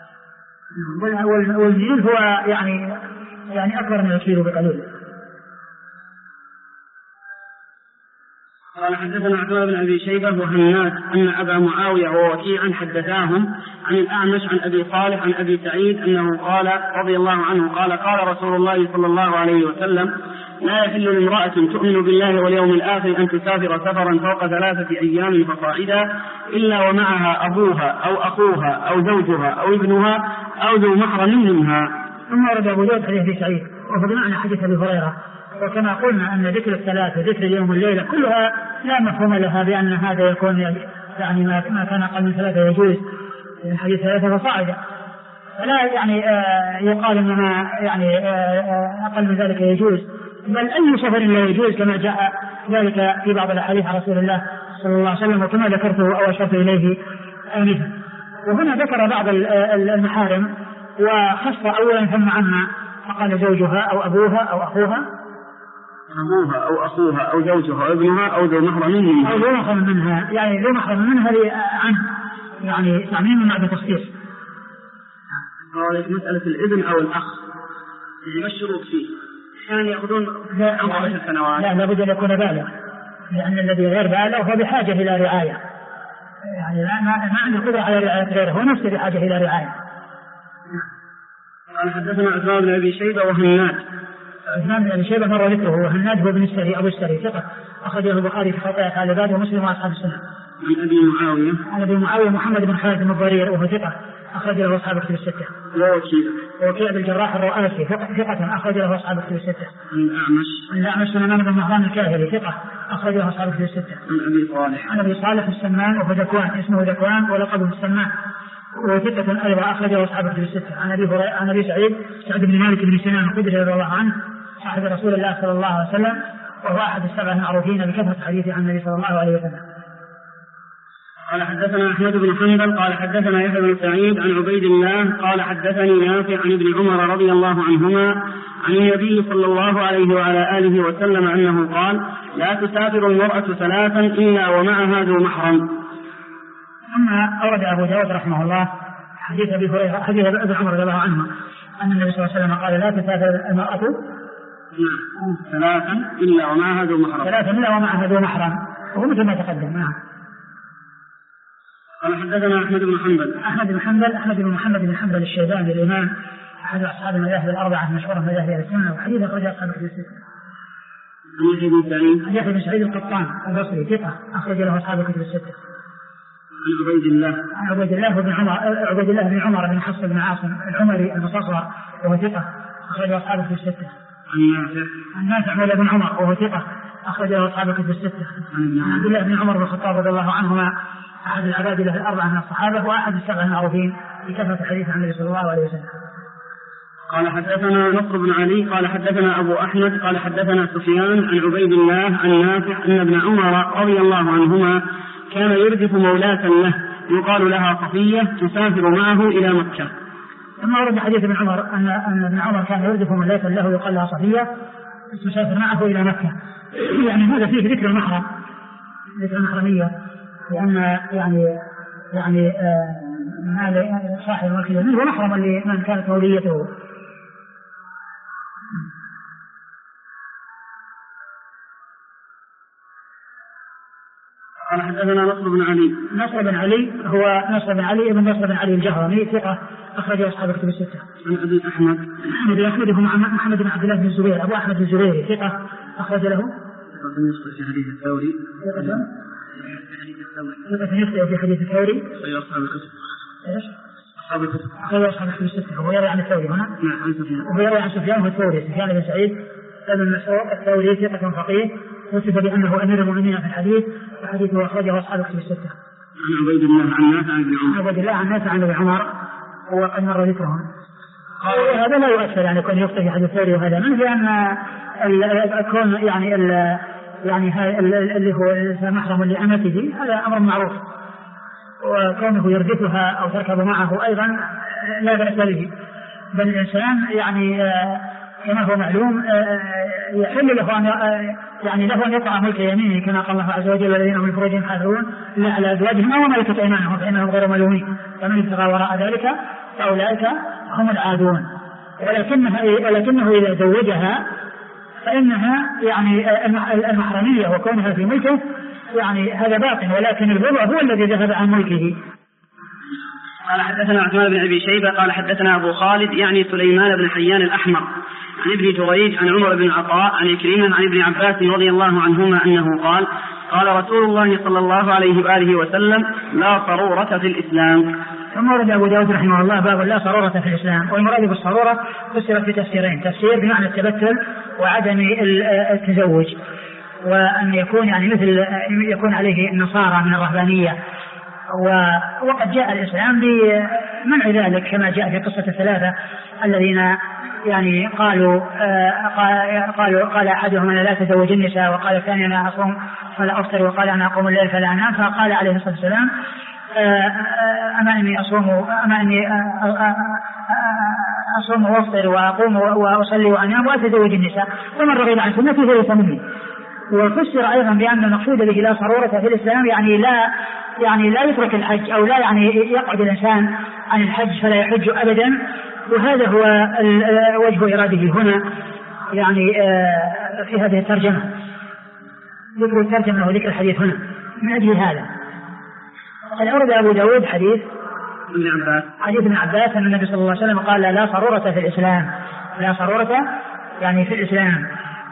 Speaker 2: والميل هو يعني أكبر من الكيلو بقليل.
Speaker 1: قال حدثنا عثمان بن أبي شيبة وهناد أن أبا معاوية ووكيعا حدثاهم عن الأعمش عن أبي صالح عن أبي سعيد أنه قال رضي الله عنه قال رسول الله صلى الله عليه وسلم: لا يحل لامرأة تؤمن بالله واليوم الآخر أن تسافر سفرا فوق 3 أيام فصاعدا إلا ومعها أبوها أو أخوها أو زوجها أو ابنها أو ذو محرم منها.
Speaker 2: ثم ورد أبو داود حديث أبي سعيد وهو بمعنى حديث أبي هريرة، وكما قلنا أن ذكر الثلاث وذكر اليوم والليلة كلها لا مفهوم لها بأن هذا يكون يعني ما كان أقل من 3 يجوز، حديث 3 فصاعدا، فلا يقال إنما أقل من ذلك يجوز، بل أي سفر لا يجوز كما جاء ذلك في بعض الأحاديث عن رسول الله صلى الله عليه وسلم وكما ذكرته أو أشرت إليه آنفا. وهنا ذكر بعض المحارم وخص أولا ثم عما، فقال زوجها أو أبوها أو أخوها
Speaker 1: أو زوجها أو ابنها أو ذو محرم منها.
Speaker 2: أو ذو محرم منها، يعني ذو محرم منها عن تعميم مع تخصيص.
Speaker 1: مسألة الابن أو الأخ ما الشروط فيه؟ يعني يأخذون 10 سنوات.
Speaker 2: لا بد أن يكون بالغ، لأن الذي غير بالغ هو بحاجة إلى رعاية، يعني ما عنده قدرة على رعاية غيره، هو نفسه بحاجة إلى رعاية.
Speaker 1: قال حدثنا عثمان بن أبي شيبة وهناد.
Speaker 2: عثمان بن أبي شيبة مر ذكره، وهناد هو بن السري أبو السري ثقة أخرجه البخاري في خطايا آل باب ومسلم وأصحاب السنة.
Speaker 1: عن
Speaker 2: أبي معاوية محمد بن خالد بن الضرير وهو ثقة أخرج له أصحاب الكتب الستة. وكيع بن الجراح الرؤاسي ثقة أخرج له أصحاب الكتب الستة.
Speaker 1: عن
Speaker 2: الأعمش سليمان بن مهران الكاهلي ثقة أخرج له أصحاب الكتب الستة. عن أبي صالح السمان وهو ذكوان اسمه ذكوان ولقبه السمان وثقة أيضا أخرج له أصحاب الكتب الستة. عن أبي سعد بن مالك بن سنان الخدري رضي الله عنه صاحب رسول الله صلى الله عليه وسلم، وهو أحد ال7 المعروفين بكثرة حديثه عن النبي صلى الله عليه وسلم.
Speaker 1: قال حدثنا أحمد بن حنبل قال حدثنا يحيى بن سعيد عن عبيد الله قال حدثني نافع عن ابن عمر رضي الله عنهما عن النبي صلى الله عليه وعلى آله وسلم أنه قال: لا تسافر المرأة 3 إلا ومعها ذو محرم.
Speaker 2: ثم أورد أبو داود رحمه الله حديث أبي هريرة حديث ابن عمر رضي الله عنه أن النبي صلى الله عليه وسلم قال: لا تسافر المرأة
Speaker 1: 3 إلا ومعها ذو محرم.
Speaker 2: 3 إلا ومعها ذو محرم، وهو مثل ما تقدم.
Speaker 1: قال حدثنا أحمد بن
Speaker 2: محمد بن حنبل الشيباني الإمام أحد أصحاب المذاهب 4 مشهورة من مذاهب السنة، وحديث أخرج أصحاب الكتب الستة. يحيى بن سعيد القطان البصري ثقة أخرج له أصحاب الكتب الستة. عن عبيد الله بن عمر بن حفص بن عاصم العمري المستصغر وهو ثقة أخرج له أصحاب الكتب الستة. عن نافع مولى بن عمر وهو ثقة أخرج له أصحاب الكتب الستة. عن عبد الله بن عمر بن الخطاب رضي الله عنهما أحد العباد له 4 من الصحابة وأحد ال7 المعروفين بكثرة الحديث عن النبي صلى الله عليه وسلم.
Speaker 1: قال حدثنا نصر بن علي قال حدثنا أبو أحمد قال حدثنا سفيان عن عبيد الله عن نافع أن ابن عمر رضي الله عنهما كان يردف مولاة له يقال لها صفية تسافر معه إلى مكة.
Speaker 2: ثم ورد حديث ابن عمر أن ابن عمر كان يردف مولاة له يقال لها صفية تسافر معه إلى مكة. يعني هذا فيه ذكر المحرم، ذكر المحرمية، لأن مال صاحب الملك اليمين ومحرما لمن كانت موليته.
Speaker 1: قال حدثنا نصر بن علي
Speaker 2: هو نصر بن علي ابن نصر بن علي الجهرمي ثقة أخرج أصحاب الكتب الستة.
Speaker 1: عن أبي أحمد
Speaker 2: هو محمد بن عبد الله بن الزبير أبو أحمد الزبيري ثقة أخرج له
Speaker 1: بالنسبة لحديث الثوري
Speaker 2: في حديث الثوري
Speaker 1: غير أصحاب الكتب.
Speaker 2: إيش؟
Speaker 1: أصحاب الكتب.
Speaker 2: غير أصحاب الكتب الستة. هو يروي عن الثوري هنا.
Speaker 1: نعم عن سفيان.
Speaker 2: ويروي عن سفيان والثوري. سفيان بن سعيد بن مسروق الثوري ثقة فقيه وصف بأنه أمير المؤمنين في الحديث وحديثه أخرجه أصحاب الكتب الستة.
Speaker 1: عن عبيد الله عن نافع عن ابن عمر.
Speaker 2: عبيد الله عن نافع عن ابن عمر وقد مر ذكرهم. هذا لا يؤثر يعني يكون يخطئ في حديث الثوري وهذا من لأن الكون يعني اللي هو محرم لأمته هذا أمر معروف وكونه يردفها أو تركب معه أيضا لا بأس به بل الإنسان يعني كما هو معلوم يحل له أن يقع ملك يمينه كما قال الله عز وجل والذين هم من فروجهم حافظون لا على أزواجهم أو ملكت أيمانهم فإنهم غير ملومين فمن ابتغى وراء ذلك فأولئك هم العادون ولكنه إذا زوجها فإنها يعني المحرمية وكونها في ملكه يعني هذا باطن ولكن البضع هو الذي ذهب عن ملكه.
Speaker 1: قال حدثنا عثمان بن أبي شيبة قال حدثنا أبو خالد يعني سليمان بن حيان الأحمر عن ابن جريج عن عمر بن عطاء عن عكرمة عن ابن عباس رضي الله عنهما أنه قال قال رسول الله صلى الله عليه وآله وسلم لا صرورة في الإسلام.
Speaker 2: ثم ورد أبو داود رحمه الله باب لا صرورة في الإسلام والمراد بالصرورة فسرت في تفسيرين تفسير بمعنى التبتل وعدم التزوج وأن يكون يعني مثل يكون عليه النصارى من الرهبانية وقد جاء الإسلام بمنع ذلك كما جاء في قصة الثلاثة الذين يعني قال أحدهم أنا لا تزوج النساء وقال الثاني أنا أصوم فلا أفطر وقال أنا أقوم الليل فلا أنام فقال عليه الصلاة والسلام أما إني أصوم وأفطر وأقوم وأصلي وأنام وأتزوج النساء ومن رغب عن سنتي فليس مني. وفسر أيضا بأن المقصود به لا صرورة في الإسلام يعني لا يترك الحج أو لا يعني يقعد الإنسان عن الحج فلا يحج أبدا وهذا هو وجه إراده هنا يعني في هذه الترجمة ذكر الترجمة وذكر الحديث هنا من أجل هذا. قد أورد أبو داود حديث ابن عباس أن النبي صلى الله عليه وسلم قال لا صرورة في الإسلام لا صرورة يعني في الإسلام.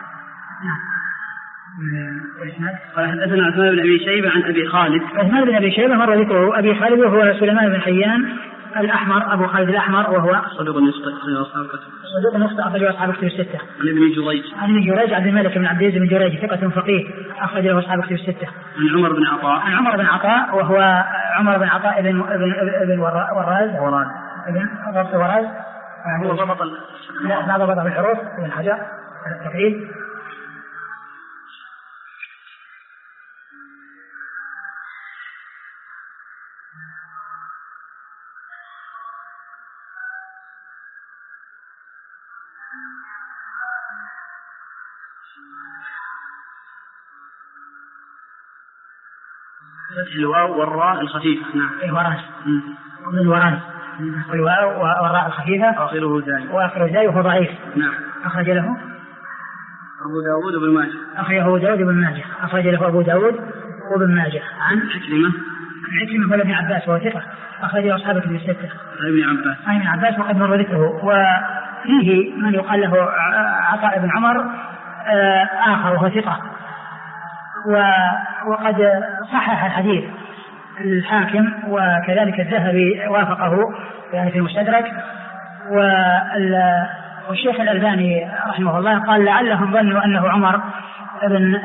Speaker 1: قال حدثنا عثمان بن أبي شيبة عن أبي خالد.
Speaker 2: عثمان بن أبي شيبة مر ذكره أبي خالد وهو سليمان بن حيان الأحمر أبو خالد الأحمر وهو
Speaker 1: صدوق يخطئ أصحاب
Speaker 2: أخرجه أصحاب الكتب الستة.
Speaker 1: عن ابن جريج
Speaker 2: عبد الملك بن عبد العزيز بن جريج ثقة فقيه أخرجه أصحاب الكتب الستة.
Speaker 1: عن عمر بن عطاء
Speaker 2: وهو عمر بن عطاء ابن وراز
Speaker 1: هو ضبط
Speaker 2: لا ضبط بالحروف ابن حجر التقريب.
Speaker 1: الواو والراء الخفيفة. نعم.
Speaker 2: الوراز الواو والراء الخفيفة وآخره زاي وهو ضعيف.
Speaker 1: نعم.
Speaker 2: أخرج له
Speaker 1: أبو داود وابن ماجه.
Speaker 2: أخرج له أبو داود وابن ماجه عن عكرمة وابن عباس وهو ثقة أخرجه أصحاب الكتب الستة. ابن عباس وقد مر ذكره وفيه من يقال له عطاء بن عمر آخر وهو ثقة وقد صحح الحديث الحاكم وكذلك الذهبي وافقه يعني في المستدرك والشيخ الألباني رحمه الله قال لعلهم ظنوا أنه عمر بن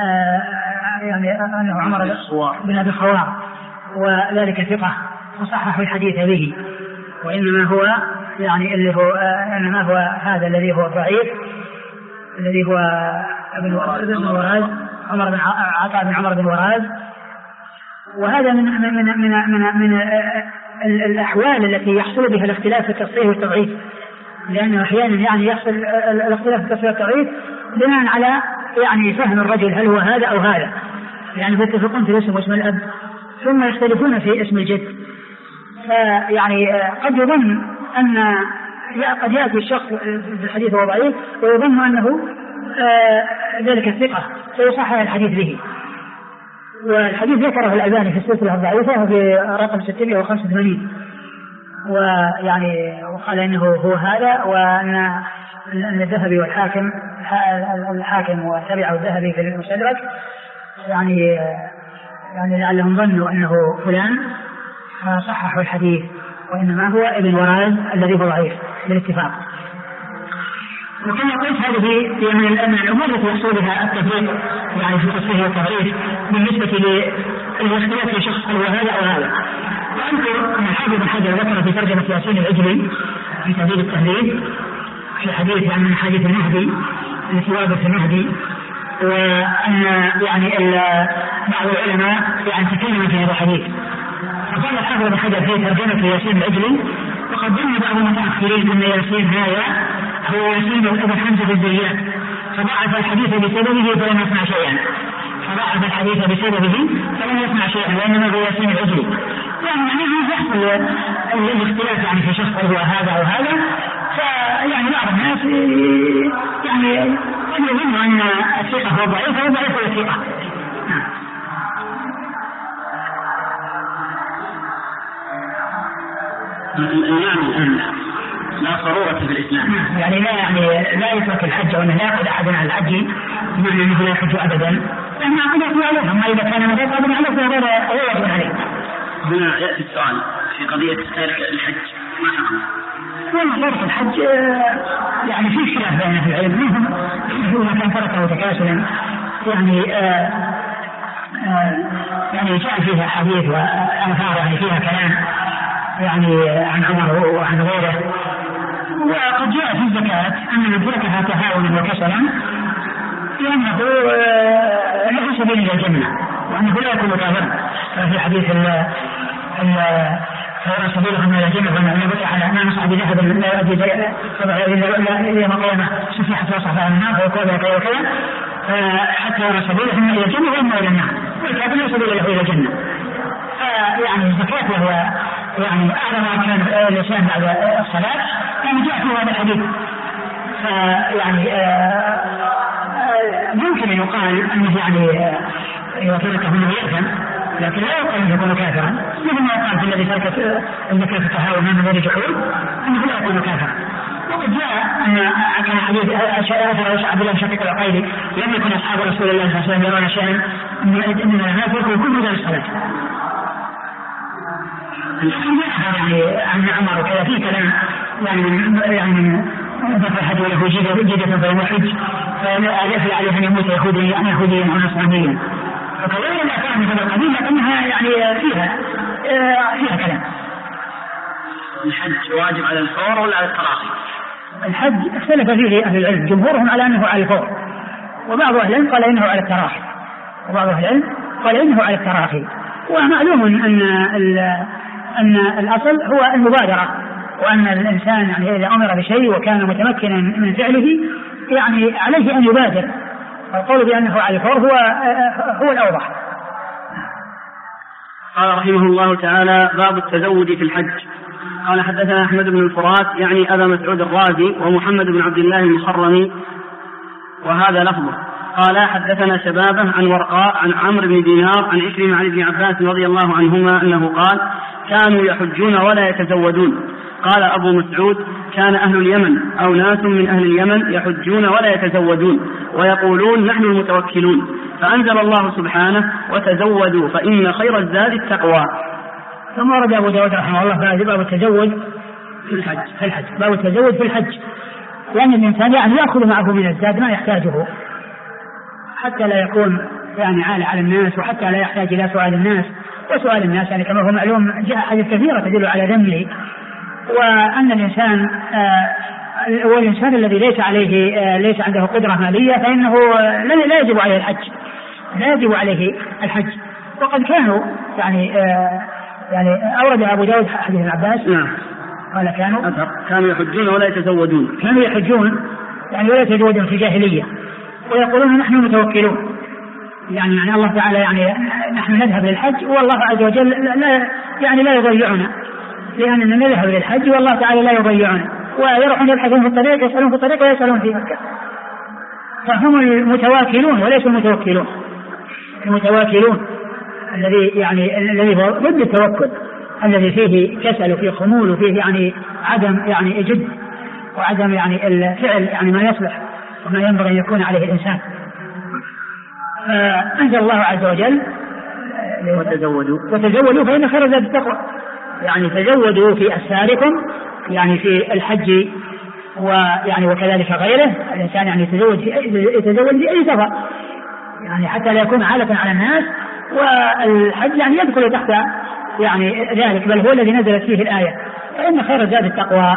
Speaker 2: أبي خوار وذلك ثقة وصححوا الحديث به وإنما هو يعني إنما هو هذا الذي هو ضعيف الذي هو ابن وراز عمر بن عطاء بن عمر بن وراز. وهذا من الأحوال التي يحصل بها الاختلاف في التصحيح والتضعيف لأنه أحيانا يعني يحصل الاختلاف في التصحيح والتضعيف بناء على يعني فهم الرجل هل هو هذا أو هذا يعني فيتفقون في الاسم واسم الأب ثم يختلفون في اسم الجد فيعني قد يظن أن قد يأتي الشخص بالحديث وهو ضعيف ويظن أنه ذلك الثقة فيصحح الحديث به والحديث ذكره الألباني في السلسلة الضعيفة في رقم 685 ويعني وقال إنه هو هذا وأن الذهبي والحاكم وتبعه الذهبي في المستدرك يعني يعني لعلهم ظنوا أنه فلان فصححوا الحديث، وإنما هو ابن وراز الذي هو ضعيف بالاتفاق. وكما قلت هذه من الأمور التي يحصل بها التفريق يعني في التصحيح والتضعيف بالنسبة للاختلاف في شخص هو هذا أو هذا. وأذكر أن الحافظ بن حجر ذكر في ترجمة ياسين العجلي في تهذيب التهذيب في حديث عن حديث المهدي التي وردت في المهدي، وأن يعني بعض العلماء يعني تكلم في هذا الحديث. فقال الحافظ بن حجر في ترجمة ياسين العجلي: وقد ظن بعض المتأخرين أن ياسين هذا هو ياسين ابن حمزة الزيات، فضعف الحديث بسببه فلم يسمع شيئا، فضعف الحديث بسببه فلم يسمع شيئا، وإنما هو ياسين العجلي. يعني يحصل الاختلاف يعني في شخص هو هذا أو هذا، فيعني بعض الناس يعني يظن أن الثقة هو ضعيف والضعيف هو الثقة.
Speaker 1: يعني الآن لا ضرورة في الإسلام،
Speaker 2: يعني لا يترك الحج، وأنه لا يأخذ أحد على الحج بمعنى أنه لا يحج أبدا، لأن عقيدته عليه. أما إذا كان متوقع عليه فهذا غير عليه.
Speaker 1: هنا يأتي السؤال في قضية تارك الحج ما حكم؟
Speaker 2: تارك الحج يعني في خلاف بين أهل العلم، منهم إذا كان تركه تكاسلا يعني جاء فيها حديث وآثار يعني فيها كلام يعني عن عمر وعن غيره. وقد جاء في الزكاة أن من تركها تهاونا وكسلا لأنه له سبيل إلى الجنة، وأنه لا يكون كافرا. ففي حديث فهو سبيلهم إلى الجنة، وأن يبقى على ما نصعد ذهب لا يؤدي إلى يوم القيامة سفيحة وصفها النار ويقول كذا وكذا حتى يرى سبيلهم إلى الجنة وإما إلى النار، والكافر لا سبيل له إلى الجنة. فيعني الزكاة وهي يعني أعلى ما كان الإنسان بعد الصلاة يعني جاء في هذا الحديث. فيعني ممكن يقال أنه يعني إذا تركه أنه يأثم، لكن لا يقال أنه يكون كافرا، مثل ما يقال في الذي ترك الزكاة التهاون من غير جحود أنه لا يكون كافرا. وقد جاء أن كان حديث أثر عبد الله شقيق العقيلي: لم يكن أصحاب رسول الله صلى الله عليه وسلم يرون شيئا إنما الناس يكون كل غير الصلاة. يعني عن عمر وكذا في كلام يعني ذكر حد له جدة فهو حج فلا يفعل عليه أن يموت يهوديا أو نصرانيا، فكذلك لا كان هذا القبيل، لكنها يعني فيها كلام.
Speaker 1: الحج واجب على الفور ولا على التراخي؟
Speaker 2: الحج اختلف فيه أهل العلم، جمهورهم على أنه على الفور، وبعض أهل العلم قال إنه على التراخي، ومعلوم أن الأصل هو المبادرة، وأن الإنسان يعني إذا أمر بشيء وكان متمكنا من فعله يعني عليه أن يبادر. القول بأنه على الفور هو الأوضح.
Speaker 1: قال رحمه الله تعالى: باب التزود في الحج. قال: حدثنا أحمد بن الفرات يعني أبا مسعود الرازي ومحمد بن عبد الله المخرمي، وهذا لفظه. قال: حدثنا شبابه عن ورقاء عن عمرو بن دينار عن عكرمة عن ابن عباس رضي الله عنهما أنه قال: كانوا يحجون ولا يتزودون. قال أبو مسعود: كان أهل اليمن أو ناس من أهل اليمن يحجون ولا يتزودون ويقولون نحن المتوكلون، فأنزل الله سبحانه: وتزودوا فإن خير الزاد التقوى.
Speaker 2: ثم ورد أبو داود رحمه الله باب التزود في الحج. باب التزود في الحج، يعني الإنسان يعني يأخذ معه من الزاد ما يحتاجه، حتى لا يكون يعني عالة على الناس، وحتى لا يحتاج إلى سؤال الناس. وسؤال الناس يعني كما هو معلوم جاء حديث كثيرة تدل على ذمه، وأن الإنسان الذي ليس عنده قدرة مالية فإنه لا يجب عليه الحج. وقد كانوا يعني أورد أبو داود حديث ابن عباس قال
Speaker 1: كانوا يحجون ولا يتزودون،
Speaker 2: يعني ولا يتزودون في الجاهلية، ويقولون نحن متوكلون، يعني الله تعالى يعني نحن نذهب للحج والله عز وجل لا يضيعنا، لأننا نذهب للحج والله تعالى لا يضيعنا، ويروحون يبحثون في الطريق، يسألون في الطريق ويسألون في مكة. فهم المتواكلون وليسوا المتوكلون. المتواكلون الذي هو ضد التوكل، الذي فيه كسل وفيه خمول وفيه يعني عدم يعني جد وعدم يعني الفعل يعني ما يصلح وما ينبغي أن يكون عليه الإنسان. فأنزل الله عز وجل وتزودوا فإن خير زاد التقوى. يعني تزودوا في أسفاركم، يعني في الحج ويعني وكذلك غيره. الإنسان يعني يتزود في أي سفر، يعني حتى لا يكون عالة على الناس. والحج يعني يدخل تحت يعني ذلك، بل هو الذي نزلت فيه الآية فإن خير زاد التقوى.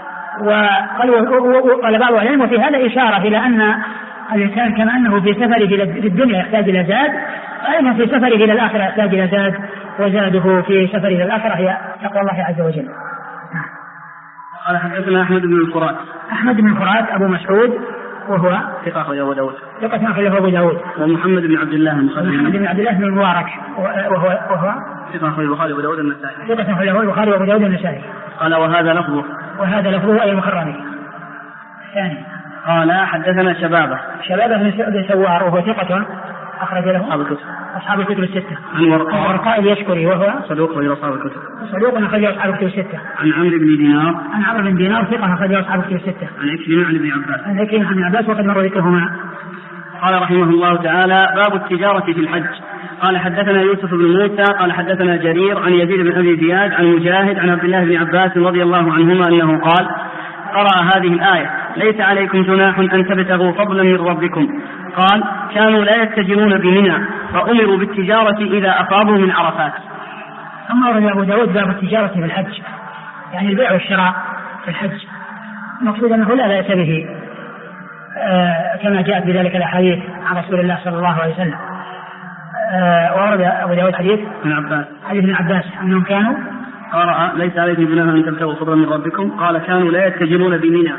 Speaker 2: وقال بعض العلم وفي هذا إشارة إلى أن الإنسان كما أنه في سفره في الدنيا يحتاج إلى زاد، فإنه في سفره إلى الآخرة يحتاج إلى زاد، وزاده في سفره إلى الآخرة هي تقوى الله عز وجل.
Speaker 1: قال حدثنا أحمد بن الفرات.
Speaker 2: أحمد بن الفرات أبو مسعود وهو
Speaker 1: ثقة أخرجه أبو داود.
Speaker 2: ثقة أخرجه أبو داود.
Speaker 1: ومحمد بن عبد الله
Speaker 2: محمد بن عبد الله بن المبارك وهو
Speaker 1: ثقة أخرجه البخاري وأبو داود النسائي.
Speaker 2: ثقة أخرجه البخاري وأبو داود النسائي.
Speaker 1: قال وهذا لفظه
Speaker 2: أي المخرمي. الثاني
Speaker 1: قال حدثنا شبابة
Speaker 2: بن سوار وهو ثقة أخرج له أصحاب الكتب الستة.
Speaker 1: عن
Speaker 2: ورقاء اليشكري وهو
Speaker 1: صدوق أخرج أصحاب الكتب.
Speaker 2: صدوق أخرج أصحاب الكتب الستة.
Speaker 1: عن عمرو بن دينار
Speaker 2: ثقة أخرج أصحاب الكتب الستة.
Speaker 1: عن عكرمة عن ابن عباس
Speaker 2: وقد مر ذكرهما.
Speaker 1: قال رحمه الله تعالى باب التجارة في الحج. قال حدثنا يوسف بن موسى قال حدثنا جرير عن يزيد بن أبي زياد عن مجاهد عن عبد الله بن عباس رضي الله عنهما أنه قال قرأ هذه الآية ليس عليكم جناح أن تبتغوا فضلا من ربكم. قال كانوا لا يتجرون بمنى فأمروا بالتجارة إذا أفاضوا من عرفات.
Speaker 2: أما ورد أبو داود باب التجارة في الحج، يعني البيع والشراء في الحج، المقصود أنه لا بأس به كما جاءت بذلك الأحاديث عن رسول الله صلى الله عليه وسلم. ورد أبو داود حديث ابن عباس أنهم كانوا
Speaker 1: قرأ ليس عليكم جناح أن تبتغوا فضلا من ربكم. قال كانوا لا يتجرون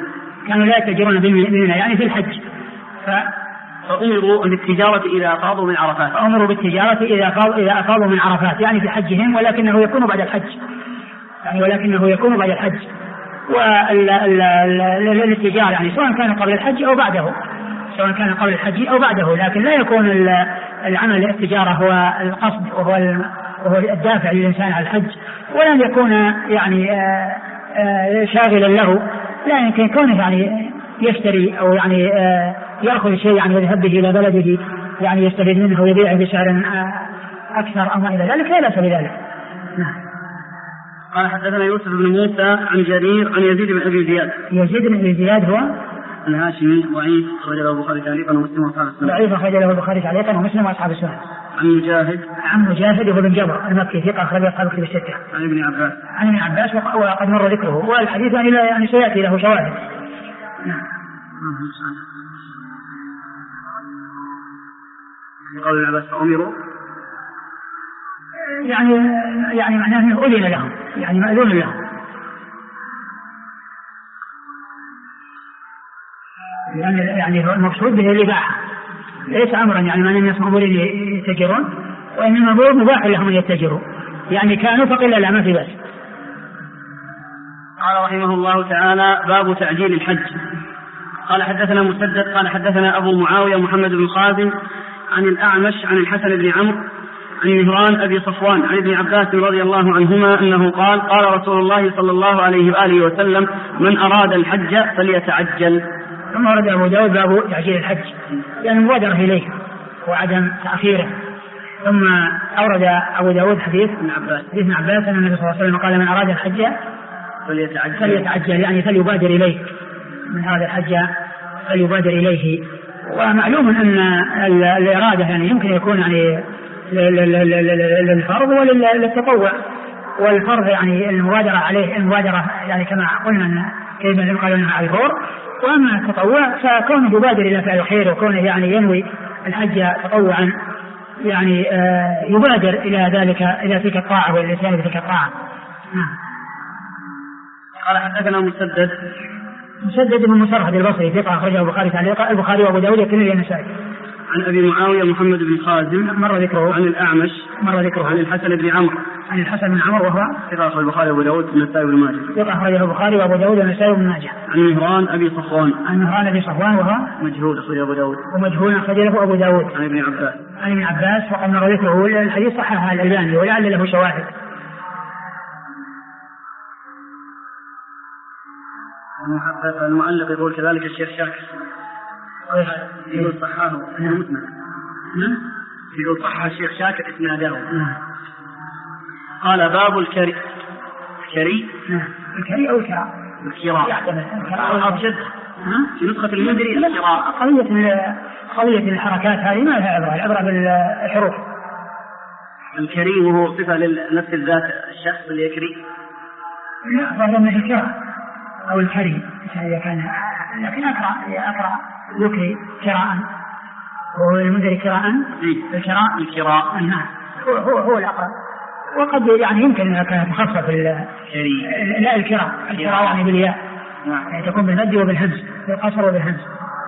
Speaker 1: بمنى يعني في الحج،
Speaker 2: فأمروا بالتجارة إذا أفاضوا من عرفات يعني في حجهم، ولكنه يكون بعد الحج. والاتجار يعني سواء كان قبل الحج أو بعده، لكن لا يكون العمل التجارة هو القصد وهو الدافع للإنسان على الحج، ولن يكون يعني شاغلا له، لا يمكن كونه يعني يشتري أو يعني يأخذ شيء يعني يذهب به إلى بلده يعني يستفيد منه ويبيعه بسعر أكثر أو ما إلى ذلك، لا بأس بذلك.
Speaker 1: قال حدثنا يوسف بن موسى عن جرير عن يزيد بن أبي زياد. هو الهاشمي ضعيف أخرجه له البخاري تعليقا ومسلم وأصحاب السنن. عن مجاهد وهو بن جبر المكي ثقة أخرجه أصحاب الكتب الستة. عن ابن عباس وقد مر ذكره، والحديث يعني سيأتي له شواهد. قال ابن عباس أمروا
Speaker 2: يعني معناه أذن لهم، يعني مأذون لهم، يعني هو المقصود به الإباحة، ليس أمرا يعني ما الناس مأمورين يتجرون، وإنما هو مباح لهم أن يتجروا، يعني كانوا فقيل لا ما في بأس.
Speaker 1: قال رحمه الله تعالى باب تعجيل الحج. قال حدثنا مسدد قال حدثنا أبو معاوية محمد بن خازم عن الأعمش عن الحسن بن عمرو عن مهران أبي صفوان عن ابن عباس رضي الله عنهما أنه قال قال رسول الله صلى الله عليه وآله وسلم من أراد الحج فليتعجل.
Speaker 2: ثم ورد أبو داود باب تعجيل الحج، يعني المبادرة إليه وعدم تأخيره. ثم أورد أبو داود حديث ابن عباس أن النبي صلى الله عليه وسلم قال من أراد الحج فليتعجل، يعني فليبادر إليه، من أراد الحج فليبادر إليه. ومعلوم أن الإرادة يعني يمكن يكون يعني للفرض وللتطوع، والفرض يعني المبادرة يعني كما قلنا كلمة قالوا أنها على الفور، وأما التطوع فكونه يبادر إلى فعل الخير وكونه يعني ينوي الحج تطوعا يعني يبادر إلى ذلك إلى تلك الطاعة والإتيان بتلك الطاعة.
Speaker 1: قال حدثنا
Speaker 2: مسدد بن مسرهد البصري ثقة أخرجه البخاري تعليقا البخاري وأبو داود والترمذي والنسائي.
Speaker 1: عن أبي معاوية محمد بن خازم
Speaker 2: مر ذكره.
Speaker 1: عن الأعمش
Speaker 2: مر ذكره.
Speaker 1: عن الحسن بن عمرو
Speaker 2: وهو
Speaker 1: ثقة أخرجه البخاري وأبو داود والنسائي وابن ماجه.
Speaker 2: ثقة أخرجه البخاري وأبو داود والنسائي وابن ماجه.
Speaker 1: عن مهران أبي صفوان
Speaker 2: وهو
Speaker 1: مجهول أخرجه أبو داود
Speaker 2: أخرجه أبو داود.
Speaker 1: عن ابن
Speaker 2: عباس وقد مر ذكره. الحديث صححه الألباني ولعل له شواهد.
Speaker 1: المعلق يقول كذلك الشيخ شاكر يقول صححه مسند. يقول صحح الشيخ شاكر إسناده. قال باب الكري.
Speaker 2: الكري أو الكراء.
Speaker 1: الكراء أرشد في نسخة المدري الكراء.
Speaker 2: قضية الحركات هذه ما لها عبرة، العبرة بالحروف.
Speaker 1: الكري وهو صفة لنفس الذات الشخص اللي يكري.
Speaker 2: لا ظاهر من الكراء أو الكري إذا كان، لكن أقرأ يكري كراء وهو المدري كراء. الكراء نعم هو الأقرب. وقد يعني يمكن أن كانت مخصصة في لا الكراء يعني بالياء، يعني تكون بالمد وبالهمز، بالقصر وبالهمز.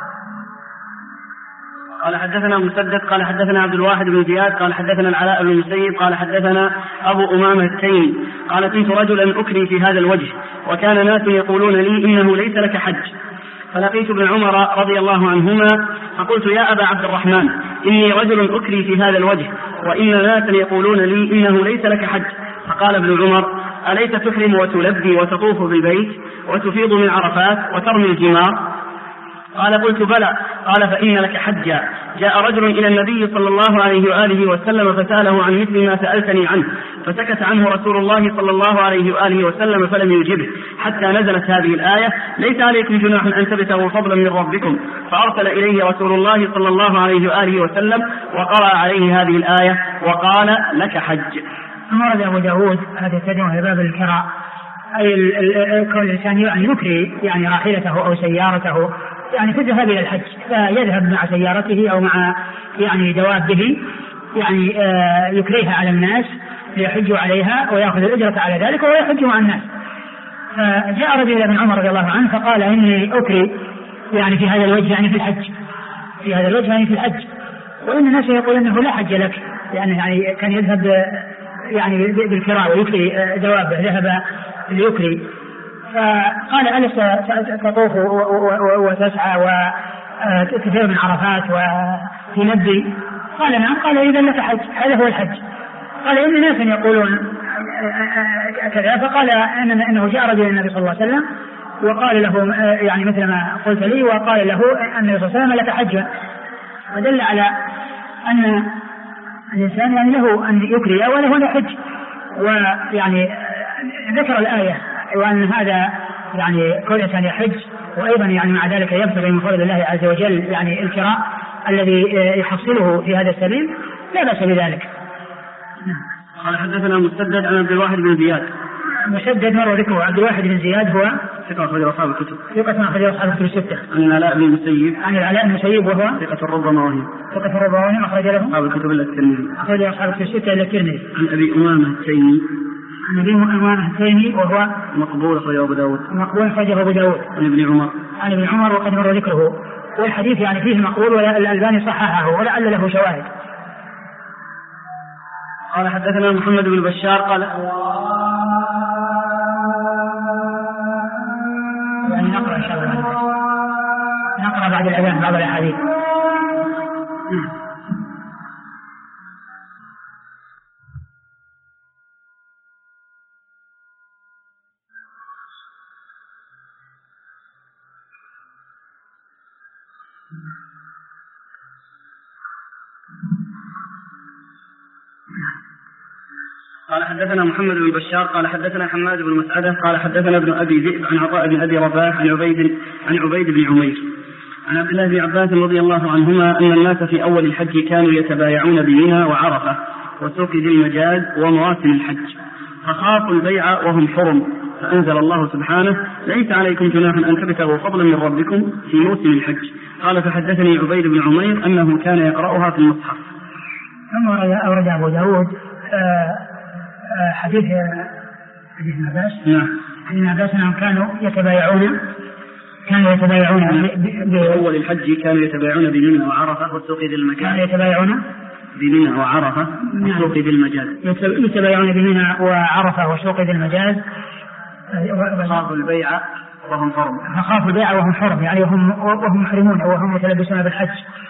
Speaker 1: قال حدثنا مسدد قال حدثنا عبد الواحد بن زياد قال حدثنا العلاء بن المسيب قال حدثنا أبو أمامة التيمي قال كنت رجلا أكري في هذا الوجه، وكان ناس يقولون لي إنه ليس لك حج، فلقيت ابن عمر رضي الله عنهما فقلت يا أبا عبد الرحمن إني رجل أكري في هذا الوجه، وإن ناسا يقولون لي إنه ليس لك حج. فقال ابن عمر أليس تحرم وتلبي وتطوف بالبيت وتفيض من عرفات وترمي الجمار؟ قال قلت بلى. قال فإن لك حجا. جاء رجل إلى النبي صلى الله عليه وآله وسلم فسأله عن مثل ما سألتني عنه، فسكت عنه رسول الله صلى الله عليه وآله وسلم فلم يجبه حتى نزلت هذه الآية ليس عليكم جناح أن تبتغوا فضلا من ربكم، فأرسل إليه رسول الله صلى الله عليه وآله وسلم وقرأ عليه هذه الآية وقال لك حج.
Speaker 2: ورد أبو داود هذا الترجمة في باب الكراء، أي كل إنسان يعني يكري يعني راحلته أو سيارته يعني في الذهاب إلى الحج، فيذهب مع سيارته أو مع يعني دوابه يعني يكريها على الناس ليحجوا عليها ويأخذ الأجرة على ذلك وهو يحج مع الناس. فجاء رجل إلى ابن عمر رضي الله عنه فقال إني أكري يعني في هذا الوجه يعني في الحج، في هذا الوجه يعني في الحج، وإن الناس يقول أنه لا حج لك، لأنه يعني كان يذهب يعني بالكراء ويكري دوابه ذهب ليكري. فقال ألست تطوف وتسعى وتفيض من عرفات وتنبي؟ قال نعم. قال إذا لك حج، هذا هو الحج. قال إن ناسا يقولون كذا. فقال إنه جاء رجل النبي صلى الله عليه وسلم وقال له يعني مثل ما قلت لي، وقال له النبي صلى الله عليه وسلم لك حج، ودل على أن الإنسان يعني له أن يكري وله أن يحج. ويعني ذكر الآية وأن هذا يعني كل إنسان يحج، وأيضا يعني مع ذلك يبتغي من فضل الله عز وجل يعني الكراء الذي يحصله في هذا السبيل، لا بأس بذلك.
Speaker 1: قال حدثنا مسدد عن عبد الواحد بن زياد.
Speaker 2: مسدد مر ذكره. عبد الواحد بن زياد هو
Speaker 1: ثقة أخرج أصحاب الكتب.
Speaker 2: ثقة أخرج أصحاب الكتب الستة.
Speaker 1: عن العلاء بن المسيب.
Speaker 2: عن العلاء بن المسيب وهو
Speaker 1: ثقة ربما وهم.
Speaker 2: ثقة ربما وهم أخرج له
Speaker 1: أصحاب الكتب إلا الترمذي.
Speaker 2: أخرج أصحاب الكتب الستة إلا الترمذي.
Speaker 1: عن أبي أمامة التيمي.
Speaker 2: عن أبي أمامة التيمي وهو
Speaker 1: مقبول أخرجه أبو داود.
Speaker 2: مقبول أخرجه أبو داود.
Speaker 1: عن ابن عمر.
Speaker 2: عن ابن عمر وقد مر ذكره، والحديث يعني فيه مقبول والألباني صححه ولعل له شواهد.
Speaker 1: قال حدثنا محمد بن بشار قال
Speaker 2: يعني نقرأ إن شاء الله، نقرأ بعد الأذان بعض الأحاديث.
Speaker 1: قال حدثنا محمد بن بشار قال حدثنا حماد بن مسعدة قال حدثنا ابن أبي ذئب عن عطاء بن أبي رباح عن عبيد بن عمير عن عبد الله بن عباس رضي الله عنهما أن الناس في أول الحج كانوا يتبايعون بمنى وعرفة وسوق ذي المجاز ومواسم الحج، فخافوا البيع وهم حرم، فأنزل الله سبحانه ليس عليكم جناح أن تبتغوا فضلا من ربكم في موسم الحج. قال فحدثني عبيد بن عمير أنه كان يقرأها في المصحف.
Speaker 2: ثم أورد أبو داود حديث ابن عباس.
Speaker 1: نعم.
Speaker 2: ابن عباس أنهم كانوا يتبايعون
Speaker 1: بأول الحج كانوا يتبايعون بمنى وعرفة وسوق ذي المجاز.
Speaker 2: كانوا يتبايعون
Speaker 1: بمنى وعرفة وسوق ذي المجاز.
Speaker 2: يتبايعون بمنى وعرفة وسوق ذي المجاز.
Speaker 1: خافوا البيع وهم حرم.
Speaker 2: فخافوا البيع وهم حرم يعني وهم محرمون وهم متلبسون بالحج.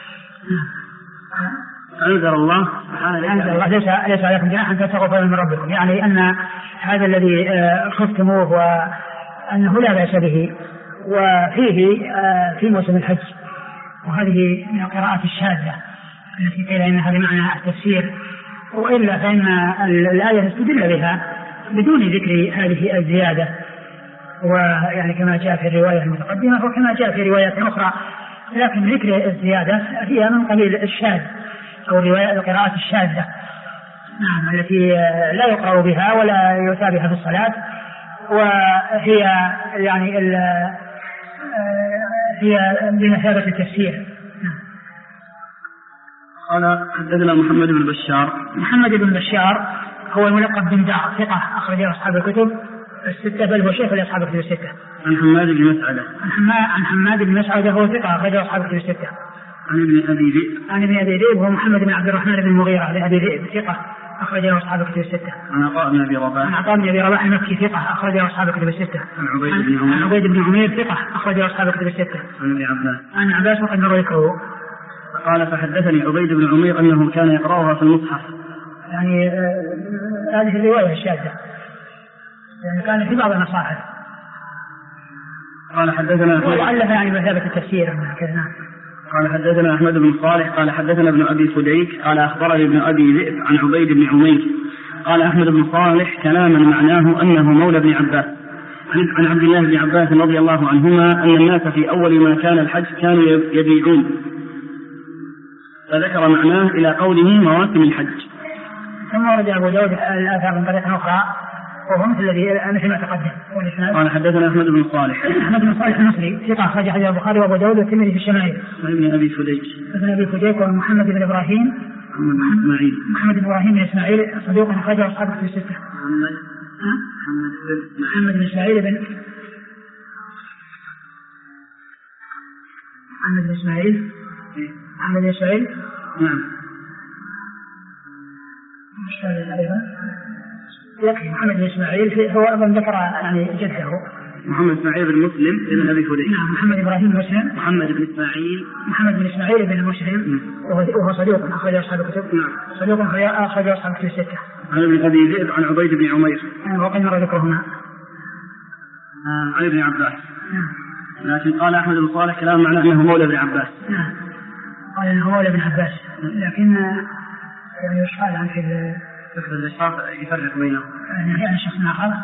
Speaker 1: أنزل الله
Speaker 2: ليس عليكم جناح أن تبتغوا فضلا من ربكم، يعني أن هذا الذي خفتموه وأنه لا بأس به وفيه في موسم الحج. وهذه من القراءات الشاذة التي قيل إنها بمعنى التفسير، وإلا فإن الآية استدل بها بدون ذكر هذه الزيادة، ويعني كما جاء في الرواية المتقدمة وكما جاء في روايات أخرى، لكن ذكر الزيادة هي من قبيل الشاذ أو القراءات الشاذة، نعم، التي لا يقرأ بها ولا يؤتى بها في الصلاة، وهي يعني هي بمثابة التفسير.
Speaker 1: قال حدثنا محمد بن بشار.
Speaker 2: محمد بن بشار هو الملقب بن دار، ثقة أخرج أصحاب الكتب الستة، بل هو شيخ لأصحاب الكتب الستة.
Speaker 1: عن حماد بن مسعدة.
Speaker 2: عن حماد بن مسعدة هو ثقة أخرج أصحاب الكتب الستة.
Speaker 1: عن ابن أبي ذئب
Speaker 2: هو محمد بن عبد الرحمن بن المغيرة بن أبي ذئب، ثقة أخرج أصحاب الكتب الستة.
Speaker 1: عن عطاء بن أبي
Speaker 2: رباح المكي، ثقة أخرج أصحاب الكتب الستة. عن عبيد بن عمير، ثقة أخرج أصحاب الكتب الستة. عن عباس وقد مر ذكره.
Speaker 1: قال فحدثني عبيد بن عمير أنه كان يقرأها في المصحف.
Speaker 2: يعني هذه الرواية الشاذة، يعني كان في بعض المصاحف.
Speaker 1: قال حدثنا
Speaker 2: وعلها يعني مثابة التفسير كذا.
Speaker 1: قال حدثنا أحمد بن صالح قال حدثنا ابن أبي فديك قال أخبرني ابن أبي ذئب عن عبيد بن عمير قال أحمد بن صالح كلاما معناه أنه مولى بن عباس عن عبد الله بن عباس رضي الله عنهما أن الناس في أول ما كان الحج كانوا يبيعون، فذكر معناه إلى قوله مواسم الحج.
Speaker 2: ثم ورد أبو داود الآثار من طريق أخرى وهو مثل ما تقدم.
Speaker 1: قال حدثنا أحمد بن صالح.
Speaker 2: أحمد بن صالح المصري ثقة أخرج حديث البخاري وأبو داود والترمذي في الشمائل.
Speaker 1: ابن أبي فديك
Speaker 2: ومحمد بن إبراهيم. محمد بن إبراهيم بن إسماعيل صدوق أخرج أصحاب الكتب الستة. محمد بن إسماعيل بن محمد بن إسماعيل.
Speaker 1: نعم.
Speaker 2: محمد بن إسماعيل هو أيضا ذكر يعني جده
Speaker 1: محمد إسماعيل بن مسلم بن أبي فديك.
Speaker 2: نعم. محمد إبراهيم مسلم.
Speaker 1: محمد بن إسماعيل
Speaker 2: بن مسلم وهو صدوق أخرج أصحاب الكتب.
Speaker 1: نعم.
Speaker 2: صدوق أخرج أصحاب الكتب الستة.
Speaker 1: عن ابن أبي ذئب عن عبيد بن عمير.
Speaker 2: وقد مر ذكرهما.
Speaker 1: عن ابن عباس. لكن قال أحمد بن صالح كلام معناه أنه مولى ابن عباس.
Speaker 2: نعم. قال أنه مولى ابن عباس، لكن يعني يشغل عن في
Speaker 1: الإشراف يفرق بينهم.
Speaker 2: يعني شخص آخر.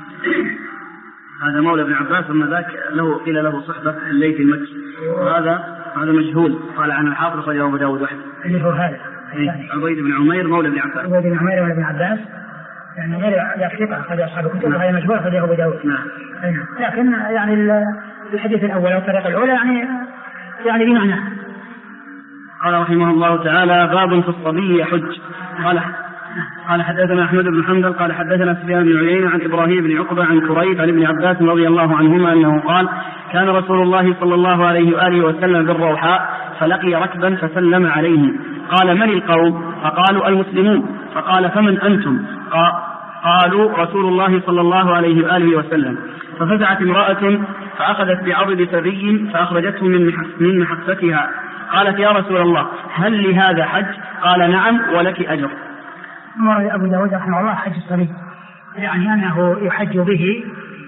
Speaker 1: هذا مولى ابن عباس ثم ذاك قيل له صحبة الليث المكي، وهذا مجهول. قال عن الحافظ أخرجه أبو داود وحده.
Speaker 2: اللي هو هذا
Speaker 1: عبيد بن عمير مولى ابن عباس.
Speaker 2: عبيد بن عمير مولى ابن عباس يعني غير ثقة أخرج أصحاب الكتب، وهذا مجهول أخرجه أبو داود.
Speaker 1: نعم.
Speaker 2: لكن يعني الحديث الأول أو الطريقة الأولى يعني بمعنى.
Speaker 1: قال رحمه الله تعالى باب في الصبي يحج. قال حدثنا أحمد بن حنبل قال حدثنا سفيان بن عيينة عن إبراهيم بن عقبة عن كريب عن ابن عباس رضي الله عنهما أنه قال كان رسول الله صلى الله عليه وآله وسلم بالروحاء فلقي ركبا فسلم عليهم قال من القوم؟ فقالوا المسلمون. فقال فمن أنتم؟ قالوا رسول الله صلى الله عليه وآله وسلم. ففزعت امرأة فأخذت بعضد ثري فأخرجته من محفتها قالت يا رسول الله هل لهذا حج؟ قال نعم ولك أجر.
Speaker 2: أبو داود رحمه الله حج الصبي، يعني أنه يحج به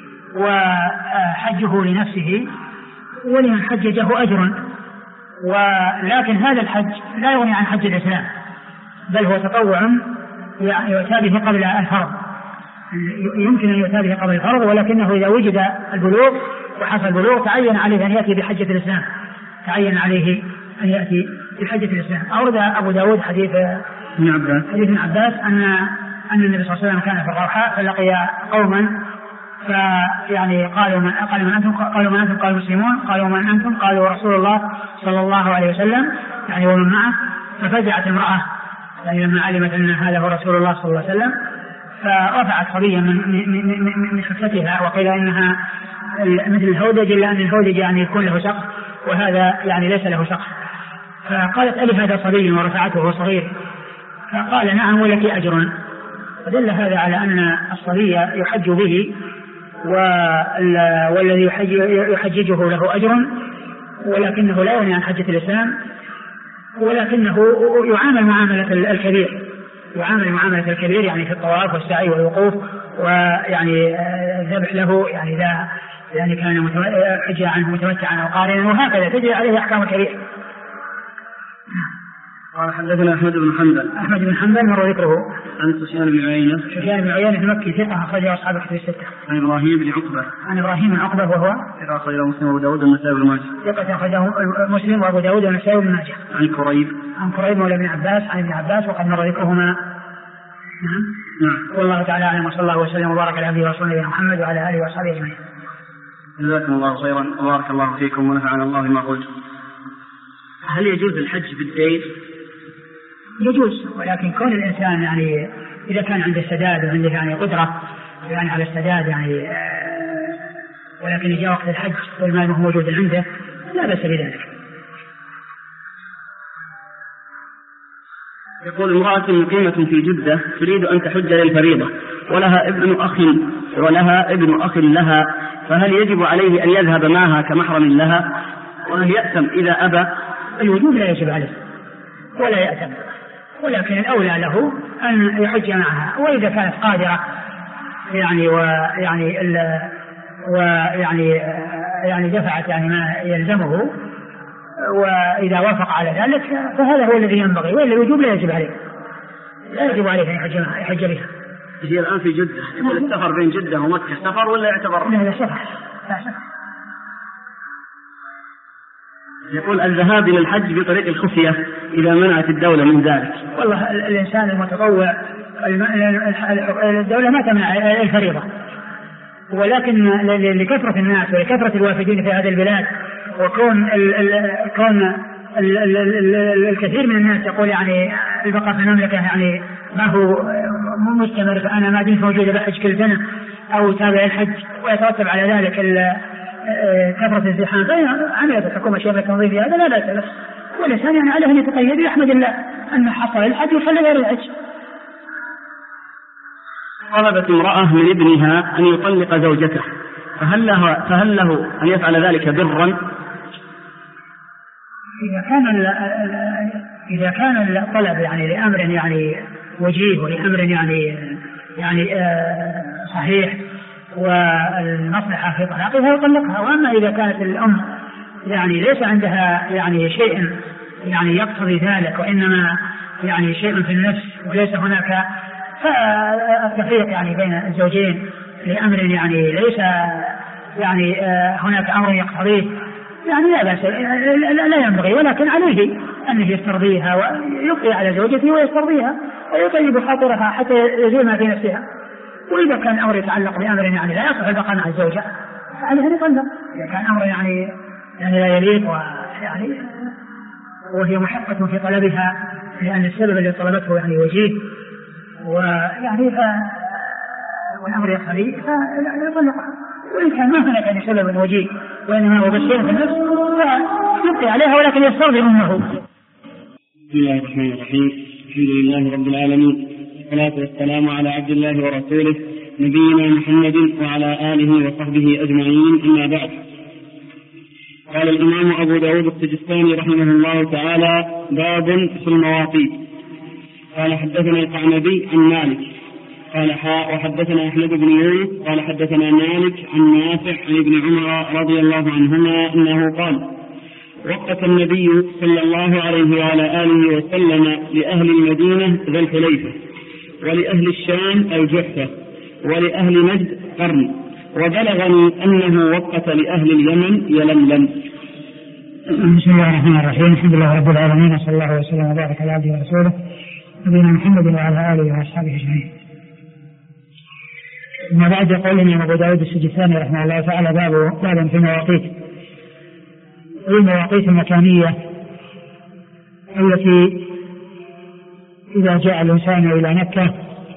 Speaker 2: وحجه لنفسه ولمن حججه أجر، ولكن هذا الحج لا يغني عن حج الإسلام، بل هو تطوع يؤتى به قبل الفرض، يمكن أن يؤتى به قبل الفرض، ولكنه إذا وجد البلوغ وحصل البلوغ تعين عليه أن يأتي بحجة الإسلام، تعين عليه أن يأتي بحجة الإسلام. أورد أبو داود حديث ابن عباس أن النبي صلى الله عليه وسلم كان في الروحاء فلقي قوما فيعني قالوا من أنتم؟ قالوا من أنتم؟ قالوا المسلمون. قالوا من أنتم؟ قالوا رسول الله صلى الله عليه وسلم يعني ومن معه. ففزعت امرأة يعني لما علمت أن هذا هو رسول الله صلى الله عليه وسلم، فرفعت صبيا من حفتها، وقيل إنها مثل الهودج، إلا أن الهودج يعني يكون له سقف وهذا يعني ليس له سقف. فقالت ألي هذا صبي؟ ورفعته وهو صغير. فقال نعم ولك أجر. فدل هذا على أن الصبي يحج به والذي يحججه له أجر، ولكنه لا يغني عن حجة الإسلام، ولكنه يعامل معاملة الكبير، يعامل معاملة الكبير يعني في الطواف والسعي والوقوف، ويعني الذبح له يعني إذا يعني كان حج عنه متمتعا أو قارنا، وهكذا تجري عليه أحكام الكبير.
Speaker 1: قال حدثنا أحمد بن حنبل
Speaker 2: مر ذكره.
Speaker 1: عن سفيان بن عيينة
Speaker 2: المكي ثقة أخرجه أصحاب الكتب الستة.
Speaker 1: عن إبراهيم بن عقبة
Speaker 2: وهو
Speaker 1: ثقة أخرجه مسلم وأبو داود والنسائي بن ماجه.
Speaker 2: ثقة أخرجه مسلم وأبو داود والنسائي بن ماجه.
Speaker 1: عن كريب
Speaker 2: مولى ابن عباس عن ابن عباس وقد مر ذكرهما. نعم. والله تعالى أعلم، وصلى الله وسلم وبارك على عبده ورسوله محمد وعلى آله وصحبه أجمعين.
Speaker 1: جزاكم الله خيرا وبارك الله فيكم ونفعنا الله بما قلت. هل يجوز الحج بالدين؟
Speaker 2: يجوز، ولكن كون الإنسان يعني إذا كان عنده سداد وعنده يعني قدرة يعني على السداد يعني ولكن جاء وقت الحج والمال هو موجود عنده لا بأس بذلك.
Speaker 1: يقول امرأة مقيمة في جدة تريد أن تحج للفريضة ولها ابن أخ لها، فهل يجب عليه أن يذهب معها كمحرم لها؟ وهل يأثم إذا أبى؟
Speaker 2: الوجوب لا يجب عليه ولا يأثم، ولكن الأولى له أن يحج معها، وإذا كانت قادرة يعني دفعت يعني ما يلزمه، وإذا وافق على ذلك فهذا هو الذي ينبغي، وإلا الوجوب لا يجب عليه أن يحج بها.
Speaker 1: هي الآن في جدة، يقول السفر بين جدة ومكة سفر ولا يعتبر؟
Speaker 2: لا سفر.
Speaker 1: يقول الذهاب إلى الحج بطريق الخفية إذا منعت الدولة من ذلك.
Speaker 2: والله الإنسان المتطوع الدولة ما تمنع الفريضة، ولكن لكثرة الناس ولكثرة الوافدين في هذه البلاد، وكون الكثير من الناس يقول يعني البقاء في المملكة يعني ما هو مستمر، فأنا ما دمت موجودة بحج كل سنة أو تابع الحج، ويترتب على ذلك كثرة الزحام، فعملية الحكومة شيء من تنظيم هذا لا بأس له، والإنسان يعني عليه أن يتقيد ويحمد الله أن حصل الحج وخلى غير الحج.
Speaker 1: طلبت امرأة من ابنها أن يطلق زوجته، فهل له أن يفعل ذلك برا؟
Speaker 2: إذا كان الطلب يعني لأمر يعني وجيه ولأمر يعني صحيح والمصلحة في طلاقها يطلقها. وأما إذا كانت الأم يعني ليس عندها يعني شيء يعني يقتضي ذلك، وإنما يعني شيء في النفس وليس هناك فالتفريق يعني بين الزوجين لأمر يعني ليس يعني هناك أمر يقتضيه يعني لا بأس، لا ينبغي، ولكن عليه أن يسترضيها ويبقي على زوجته ويسترضيها ويطيب خاطرها حتى يزول ما في نفسها. وإذا كان أمر يتعلق بأمر يعني لا يصح البقاء مع الزوجة فعليه أن يطلق. إذا كان أمر يعني لا يليق ويعني وهي محقة في طلبها لأن السبب الذي طلبته يعني وجيه ويعني والأمر يقتضي فيطلقها. وإن كان ما هناك يعني سبب وجيه وإنما هو بشيء في النفس فيبقي عليها ولكن يسترضي أمه.
Speaker 1: بسم الله الرحمن الرحيم. الحمد لله رب العالمين، والصلاة والسلام على عبد الله ورسوله نبينا محمد وعلى آله وصحبه أجمعين، أما بعد. قال الإمام أبو داود السجستاني رحمه الله تعالى: باب في المواقيت. قال حدثنا القعنبي عن مالك قال وحدثنا أحمد بن يونس قال حدثنا مالك عن نافع عن ابن عمر رضي الله عنهما أنه قال: وقت النبي صلى الله عليه وعلى آله وسلم لأهل المدينة ذا الحليفة، ولأهل الشام الجحفة، ولأهل نجد قرن، وبلغني أنه وقت لأهل اليمن يلملم.
Speaker 2: بسم الله الرحمن الرحيم. الحمد لله رب العالمين، صلى الله وسلم وبارك على عبده ورسوله نبينا محمد وعلى آله وأصحابه أجمعين. ما بعد يقول لنا أبو داود السجستاني رحمه الله تعالى باب في المواقيت. المواقيت المكانية التي إذا جاء الإنسان إلى مكة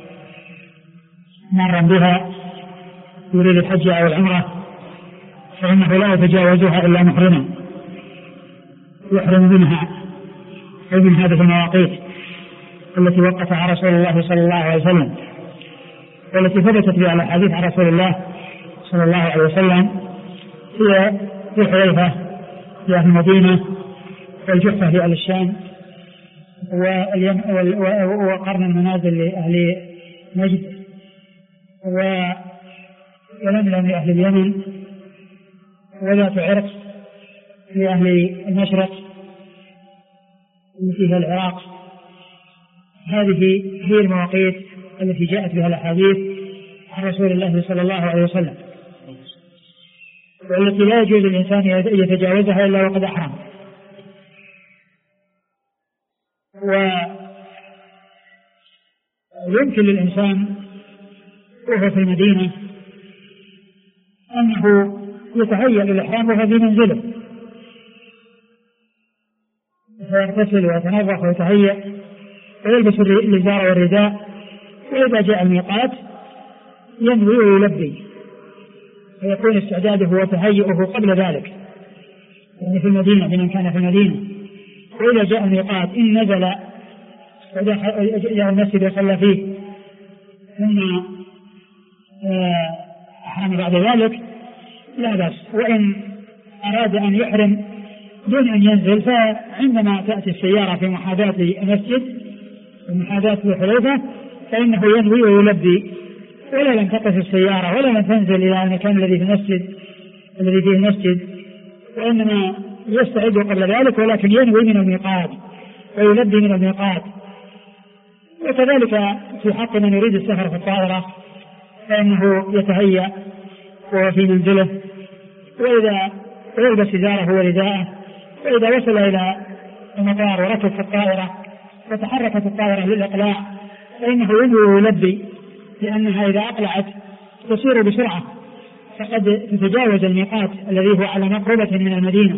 Speaker 2: مرا بها يريد الحج أو العمرة فإنه لا يتجاوزها إلا محرما يحرم منها، أي من هذه المواقيت التي وقفها رسول الله صلى الله عليه وسلم، والتي ثبتت بها الأحاديث عن رسول الله صلى الله عليه وسلم، هي في حليفة لأهل المدينة، والجحفة لأهل الشام، وقرن المنازل لأهل نجد، ولملم لأهل اليمن، وذات عرق لأهل المشرق، التي هي العراق. هذه هي المواقيت التي جاءت بها الأحاديث عن رسول الله صلى الله عليه وسلم، والتي لا يجوز للإنسان يتجاوزها إلا وقد أحرم. ويمكن للإنسان وهو في المدينة أنه يتهيأ للإحرام وهو في منزله، فيغتسل ويتنظف ويتهيأ ويلبس الإزار والرداء، وإذا جاء الميقات ينوي ويلبي، فيكون استعداده وتهيئه قبل ذلك، يعني في المدينة لمن كان في المدينة. وإذا جاء الميقات إن نزل جاء المسجد وصلى فيه ثم أحرم بعد ذلك لا بأس. وإن أراد أن يحرم دون أن ينزل، فعندما تأتي السيارة في محاذاة المسجد ومحاذاة الحليفة فإنه ينوي ويلبي، ولا لم تقف السيارة ولا لم تنزل إلى المكان الذي فيه المسجد، وإنما يستعد قبل ذلك، ولكن ينوي من الميقات ويلبي من الميقات. وكذلك في حق من يريد السفر في الطائرة فإنه يتهيأ وهو في منزله، وإذا يلبس إزاره ورداءه، وإذا وصل إلى المطار وركب في الطائرة وتحركت الطائرة للإقلاع فإنه ينوي ويلبي، لأنها إذا أقلعت تسير بسرعة فقد تتجاوز الميقات الذي هو على مقربة من المدينة.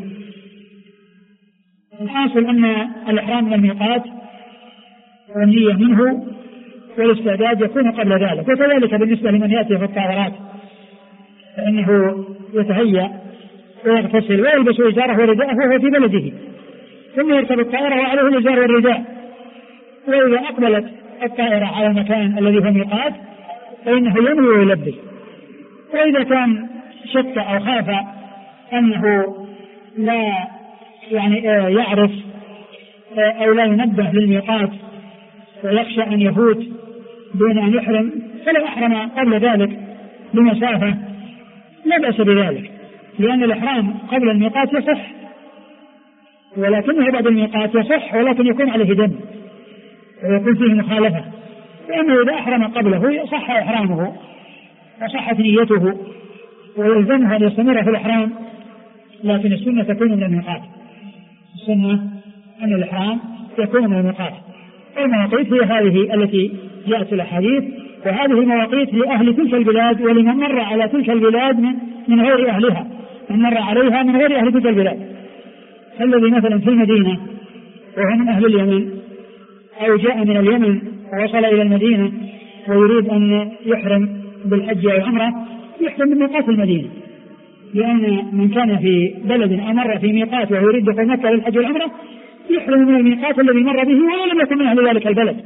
Speaker 2: الحاصل أن الإحرام من الميقات والنية منه والاستعداد يكون قبل ذلك. وكذلك بالنسبة لمن يأتي في الطائرات فإنه يتهيأ ويغتسل ويلبس إزاره ورداءه وهو في بلده، ثم يركب الطائرة وعليه الإزار والرداء. وإذا أقبلت الطائرة على المكان الذي هو ميقات فإنه ينوي ويلبي. وإذا كان شك أو خاف أنه لا يعرف أو لا ينبه للميقات ويخشى أن يفوت دون أن يحرم، فلو أحرم قبل ذلك بمسافة لا بأس بذلك، لأن الإحرام قبل الميقات يصح، ولكنه بعد الميقات يصح ولكن يكون عليه دم ويكون فيه مخالفة، لأنه إذا أحرم قبله صح إحرامه وصحت نيته ويلزمه أن يستمر في الإحرام، لكن السنة تكون من الميقات. السنة أن الإحرام يكون من الميقات. المواقيت هي هذه التي جاءت الأحاديث، وهذه المواقيت لأهل تلك البلاد ولمن مر على تلك البلاد من غير أهلها، من مر عليها من غير أهل تلك البلاد. الذي مثلا في المدينة وهو من أهل اليمن أو جاء من اليمن ووصل إلى المدينة ويريد أن يحرم بالحج أو العمرة يحرم بميقات المدينة، لأن من كان في بلد أمر في ميقات وهو يريد دخول مكة للحج والعمرة يحرم من الميقات الذي مر به ولا لم يكن من أهل ذلك البلد،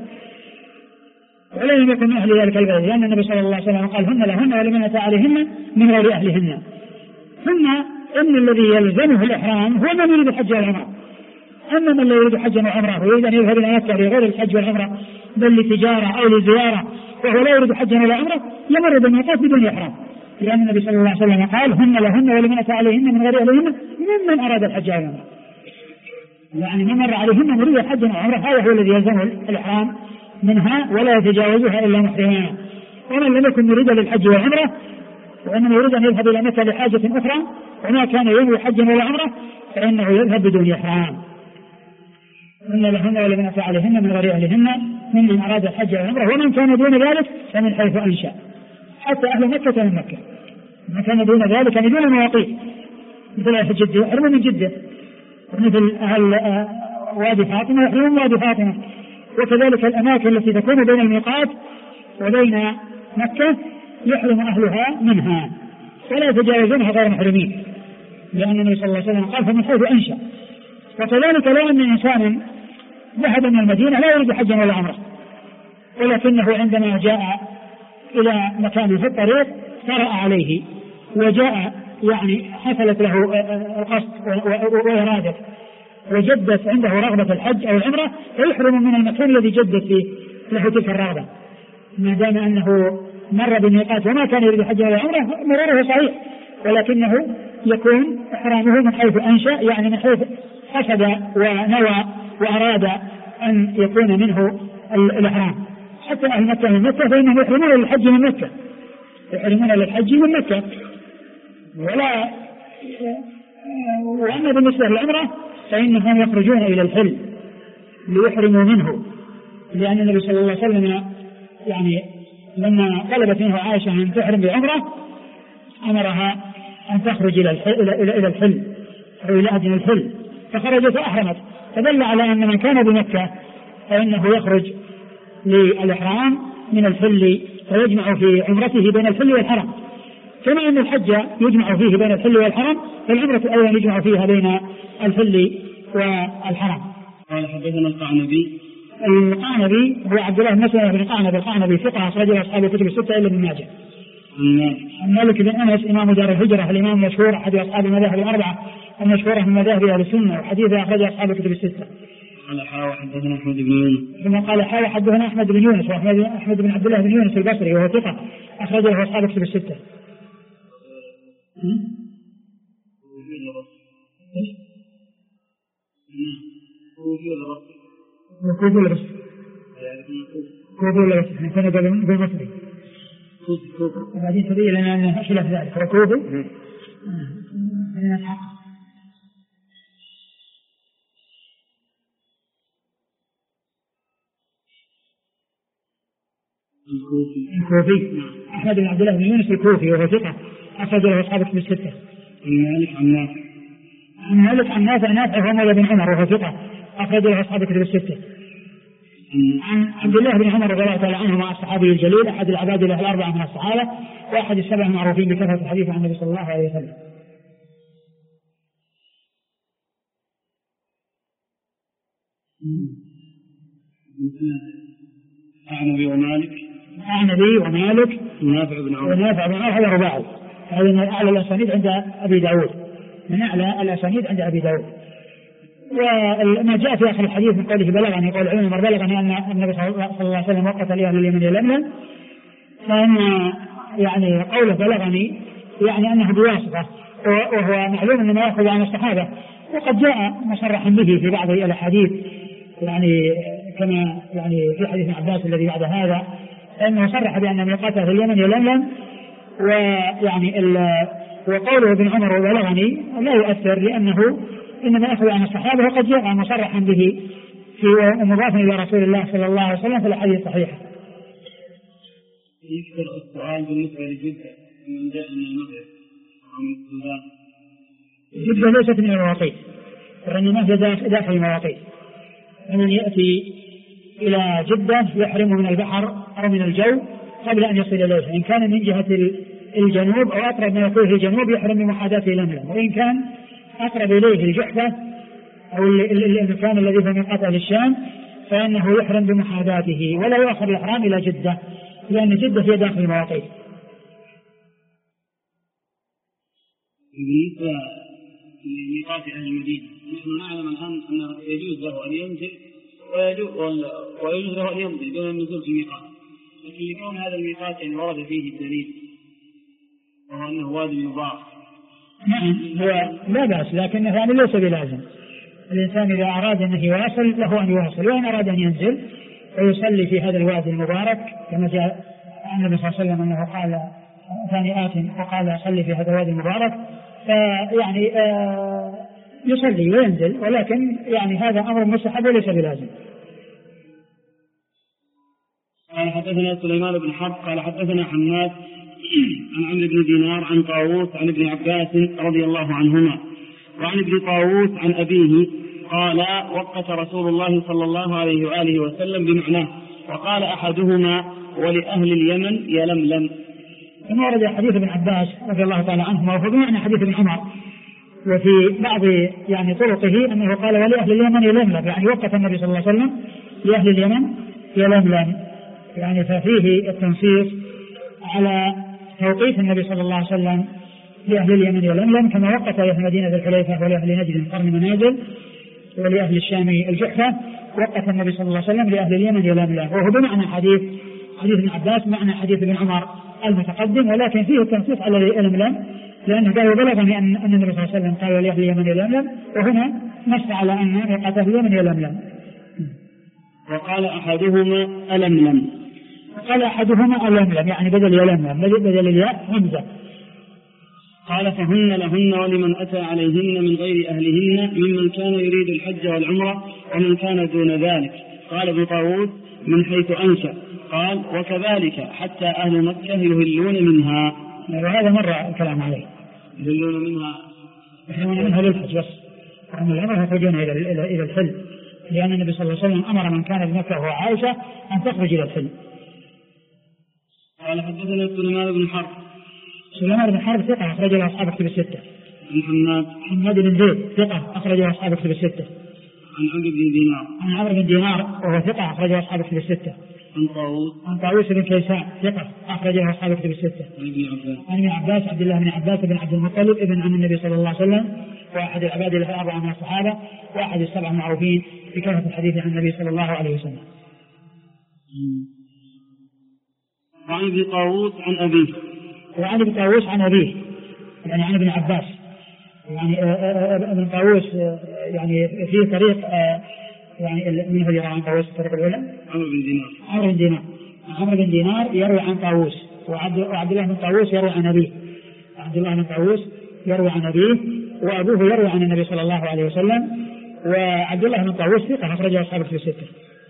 Speaker 2: لأن النبي صلى الله عليه وسلم قال هن لهن ولمن أتى عليهن من غير أهلهن. ثم إن الذي يلزمه الإحرام هو من يريد الحج والعمرة، أما من لا يريد حجا وعمرة ويريد أن يذهب إلى مكة لغير الحج والعمرة بل لتجارة أو لزيارة وهو لا يريد حجا ولا عمرة يمر بالميقات بدون إحرام، لأن النبي صلى الله عليه وسلم قال هن لهن ولمن أتى عليهن من غير أهلهن ممن أراد الحج والعمرة، يعني من مر عليهن مريد حجا وعمرة هذا هو الذي يلزمه الإحرام منها ولا يتجاوزها إلا محرمها. ومن لم يكن مريدا للحج والعمرة وإنما يريد أن يذهب إلى مكة لحاجة أخرى وما كان ينوي حجا ولا عمرة فإنه يذهب بدون إحرام. إن لهن ولمن أتى عليهن من غير أهلهن ممن أراد الحج والعمرة، ومن كان دون ذلك فمن حيث أنشأ، حتى أهل مكة من مكة، من كان دون ذلك من دون مواقيت مثل أهل جدة يحرمون من جدة، ومثل أهل وادي فاطمة يحرمون من وادي فاطمة، وكذلك الأماكن التي تكون بين الميقات وبين مكة يحرم أهلها منها ولا يتجاوزونها غير محرمين، لأن النبي صلى الله عليه وسلم قال فمن حيث أنشأ. وكذلك لو أن إنسانا ذهب من المدينة لا يريد حجا ولا عمرة، ولكنه عندما جاء إلى مكان في الطريق طرأ عليه وجاء حصلت له القصد وإرادة وجدت عنده رغبة الحج أو العمرة فيحرم من المكان الذي جدت فيه له تلك الرغبة، ما دام أنه مر بالميقات وما كان يريد حج ولا عمرة مراره صحيح، ولكنه يكون إحرامه من حيث أنشأ، يعني من حيث قصد ونوى وأراد أن يكون منه الإحرام. حتى أهل مكة من مكة فإنهم يحرمون للحج من مكة، يحرمون للحج من مكة. وأما بالنسبة للعمرة فإنهم يخرجون إلى الحل ليحرموا منه، لأن النبي صلى الله عليه وسلم يعني لما طلبت منه عائشة أن تحرم بعمرة أمرها أن تخرج إلى الحل أو إلى أدنى الحل، فخرجت وأحرمت، فدل على أن من كان بمكة فإنه يخرج للإحرام من الحل ويجمع في عمرته بين الحل والحرم، كما أن الحج يجمع فيه بين الحل والحرم، فالعمرة أيضا يجمع فيها بين الحل والحرم.
Speaker 1: قال حدثنا القعنبي
Speaker 2: هو عبد الله بن مسلمة بن قعنب القعنبي ثقة أخرجه أصحاب الكتب الستة إلا ابن ماجه. مالك بن أنس إمام دار الهجرة الإمام المشهور أحد أصحاب المذاهب الأربعة المشهورة من مذاهب أهل السنة، وحديثه أخرجه أصحاب الكتب الستة.
Speaker 1: قال حدثنا أحمد بن يونس.
Speaker 2: ثم قال حدثنا أحمد بن يونس وأحمد بن عبد الله بن يونس البصري وهو ثقة أخرجه أصحاب الكتب الستة. كوفي ولا بس؟ كوفي ولا بس؟ احنا كنا بالمصري. وبعدين تبين لنا أنه خلاف ذلك، هو كوفي. الكوفي أحمد بن عبد الله بن يونس الكوفي وهو ثقة أخرج له أصحاب الكتب الستة. مالك عن نافع هو مولى بن عمر وهو ثقة أخرج له أصحاب الكتب الستة. عن عبد الله بن عمر رضي الله تعالى عنهما الصحابي الجليل أحد العباد له الأربعة من الصحابة وأحد السبع المعروفين بكثرة الحديث عن النبي صلى الله عليه وسلم.
Speaker 1: أعنبي ومالك
Speaker 2: ونافع بن عمر هذا رباعي، هذا من أعلى الأسانيد عند أبي داود، عند أبي داود. وما جاء في آخر الحديث من قوله بلغني، يقول عمر بلغني أن النبي صلى الله عليه وسلم وقت لأهل اليمن يلملم، فإن يعني قوله بلغني يعني أنه بواسطة، وهو معلوم أنه يأخذ عن الصحابة، وقد جاء مصرحا به في بعض الأحاديث يعني كما يعني في حديث عباس الذي بعد هذا أنه صرح بأن ميقاته في اليمن يلملم. ويعني وقوله ابن عمر وبلغني لا يؤثر، لأنه إنما يأخذ عن الصحابة، وقد جاء مصرحا به في مضافا إلى رسول الله صلى الله عليه وسلم في الأحاديث الصحيحة.
Speaker 1: يذكر السؤال بالنسبة لجدة من جاء من المغرب ومن السودان.
Speaker 2: جدة ليست من المواقيت، الرميمات داخل المواقيت، ومن يأتي إلى جدة يحرم من البحر أو من الجو قبل أن يصل إليه، إن كان من جهة الجنوب أو أقرب ما يكون في الجنوب يحرم بمحاذاة لملم، وإن كان أقرب إليه الجحفة أو المكان الذي في ميقات أهل الشام فإنه يحرم بمحاذاته، ولا يؤخر الإحرام إلى جدة، لأن جدة هي داخل المواقيت.
Speaker 1: بالنسبة لميقات أهل المدينة، نحن نعلم الآن أنه يجوز له أن ينزل ويجوز له أن يمضي دون النزول في ميقات، لكن لكون هذا الميقات يعني ورد فيه الدليل وهو أنه وادي مضاف.
Speaker 2: نعم هو لا بأس، لكن يعني ليس بلازم. الإنسان إذا أراد أنه يواصل له أن يواصل، وإن أراد أن ينزل ويصلي في هذا الوادي المبارك كما جاء عن النبي صلى الله عليه وسلم أنه قال ثاني آت وقال صلي في هذا الوادي المبارك، فيعني يصلي وينزل، ولكن يعني هذا أمر مستحب وليس بلازم.
Speaker 1: قال حدثنا سليمان بن حرب قال حدثنا حماد عن عمرو بن دينار عن طاووس عن ابن عباس رضي الله عنهما وعن ابن طاووس عن أبيه قال وقت رسول الله صلى الله عليه وآله وسلم بمعناه، وقال أحدهما ولأهل اليمن يلملم.
Speaker 2: ثم ورد حديث ابن عباس رضي الله تعالى عنهما وهو بمعنى حديث ابن عمر، وفي بعض يعني طرقه أنه قال ولأهل اليمن يلملم، يعني وقت النبي صلى الله عليه وسلم لأهل اليمن يلملم، يعني ففيه التنصيص على توقيت النبي صلى الله عليه وسلم لأهل اليمن يلملم، كما وقت لأهل مدينة الحليفة ولأهل نجد قرن منازل ولأهل الشام الجحفة، وقت النبي صلى الله عليه وسلم لأهل اليمن يلملم، وهو بمعنى حديث ابن عباس معنى حديث ابن عمر المتقدم، ولكن فيه التنصيص على يلملم، لأنه قال بلغني أن النبي صلى الله عليه وسلم قال لأهل اليمن يلملم، وهنا نص على أن وقت أهل اليمن يلملم.
Speaker 1: وقال أحدهما ألملم.
Speaker 2: قال أحدهما ألملم يعني بدل يلملم، بدل الياء همزة.
Speaker 1: قال فهن لهن ولمن أتى عليهن من غير أهلهن ممن كان يريد الحج والعمرة ومن كان دون ذلك. قال ابن طاووس من حيث أنشأ. قال وكذلك حتى أهل مكة يهلون منها.
Speaker 2: وهذا مر الكلام عليه.
Speaker 1: يهلون
Speaker 2: منها للحج بس، أما العمرة يخرجون إلى الحل، لأن النبي صلى الله عليه وسلم أمر من كان بمكة وهو عائشة أن تخرج إلى الحل.
Speaker 1: قال حدثنا سليمان بن حرب.
Speaker 2: سليمان بن حرب ثقة أخرج له أصحاب كتب الستة. حماد بن زيد ثقة أخرج له أصحاب كتب الستة. عن عمرو بن دينار وهو ثقة أخرج له أصحاب كتب الستة. عن طاووس بن كيسان ثقة أخرج له أصحاب كتب الستة. عن ابن عباس عبد الله بن عباس بن عبد المطلب ابن عم النبي صلى الله عليه وسلم، وأحد العباد الأربعة من الصحابة، وأحد السبع المعروفين بكثرة الحديث عن النبي صلى الله عليه وسلم.
Speaker 1: وعن ابن طاووس عن أبيه.
Speaker 2: وعن ابن طاووس عن أبيه يعني عن ابن عباس. يعني ابن طاووس يعني في طريق يعني من هو عن طاووس الطريق الأولى؟ عمرو بن دينار يروي عن طاووس، وعبد الله بن طاووس يروي عن أبيه. عبد الله بن طاووس يروي عن أبيه، وأبوه يروي عن النبي صلى الله عليه وسلم. وعبد الله بن طاووس ثقة أخرجه أصحاب في الستة.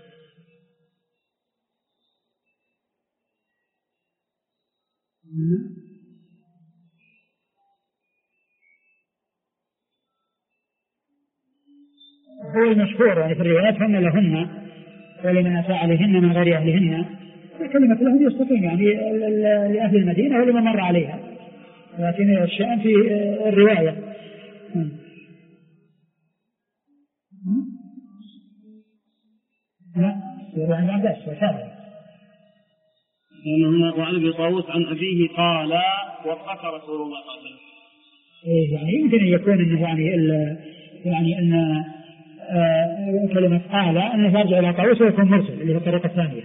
Speaker 2: هو المشهور يعني في الروايات هن لهن ولمن أتى عليهن من غير أهلهن، كلمة لهن يستقيم يعني لأهل المدينة ولمن مر عليها، لكن الشأن في الرواية. لا يروي عن عباس وكذا.
Speaker 1: وعن ابن طاووس عن أبيه قال وقف رسول الله صلى الله عليه
Speaker 2: وسلم. يعني يمكن أن يكون إنه يعني أن كلمة قال أنه يرجع إلى طاووس ويكون مرسل اللي هي الطريقة الثانية.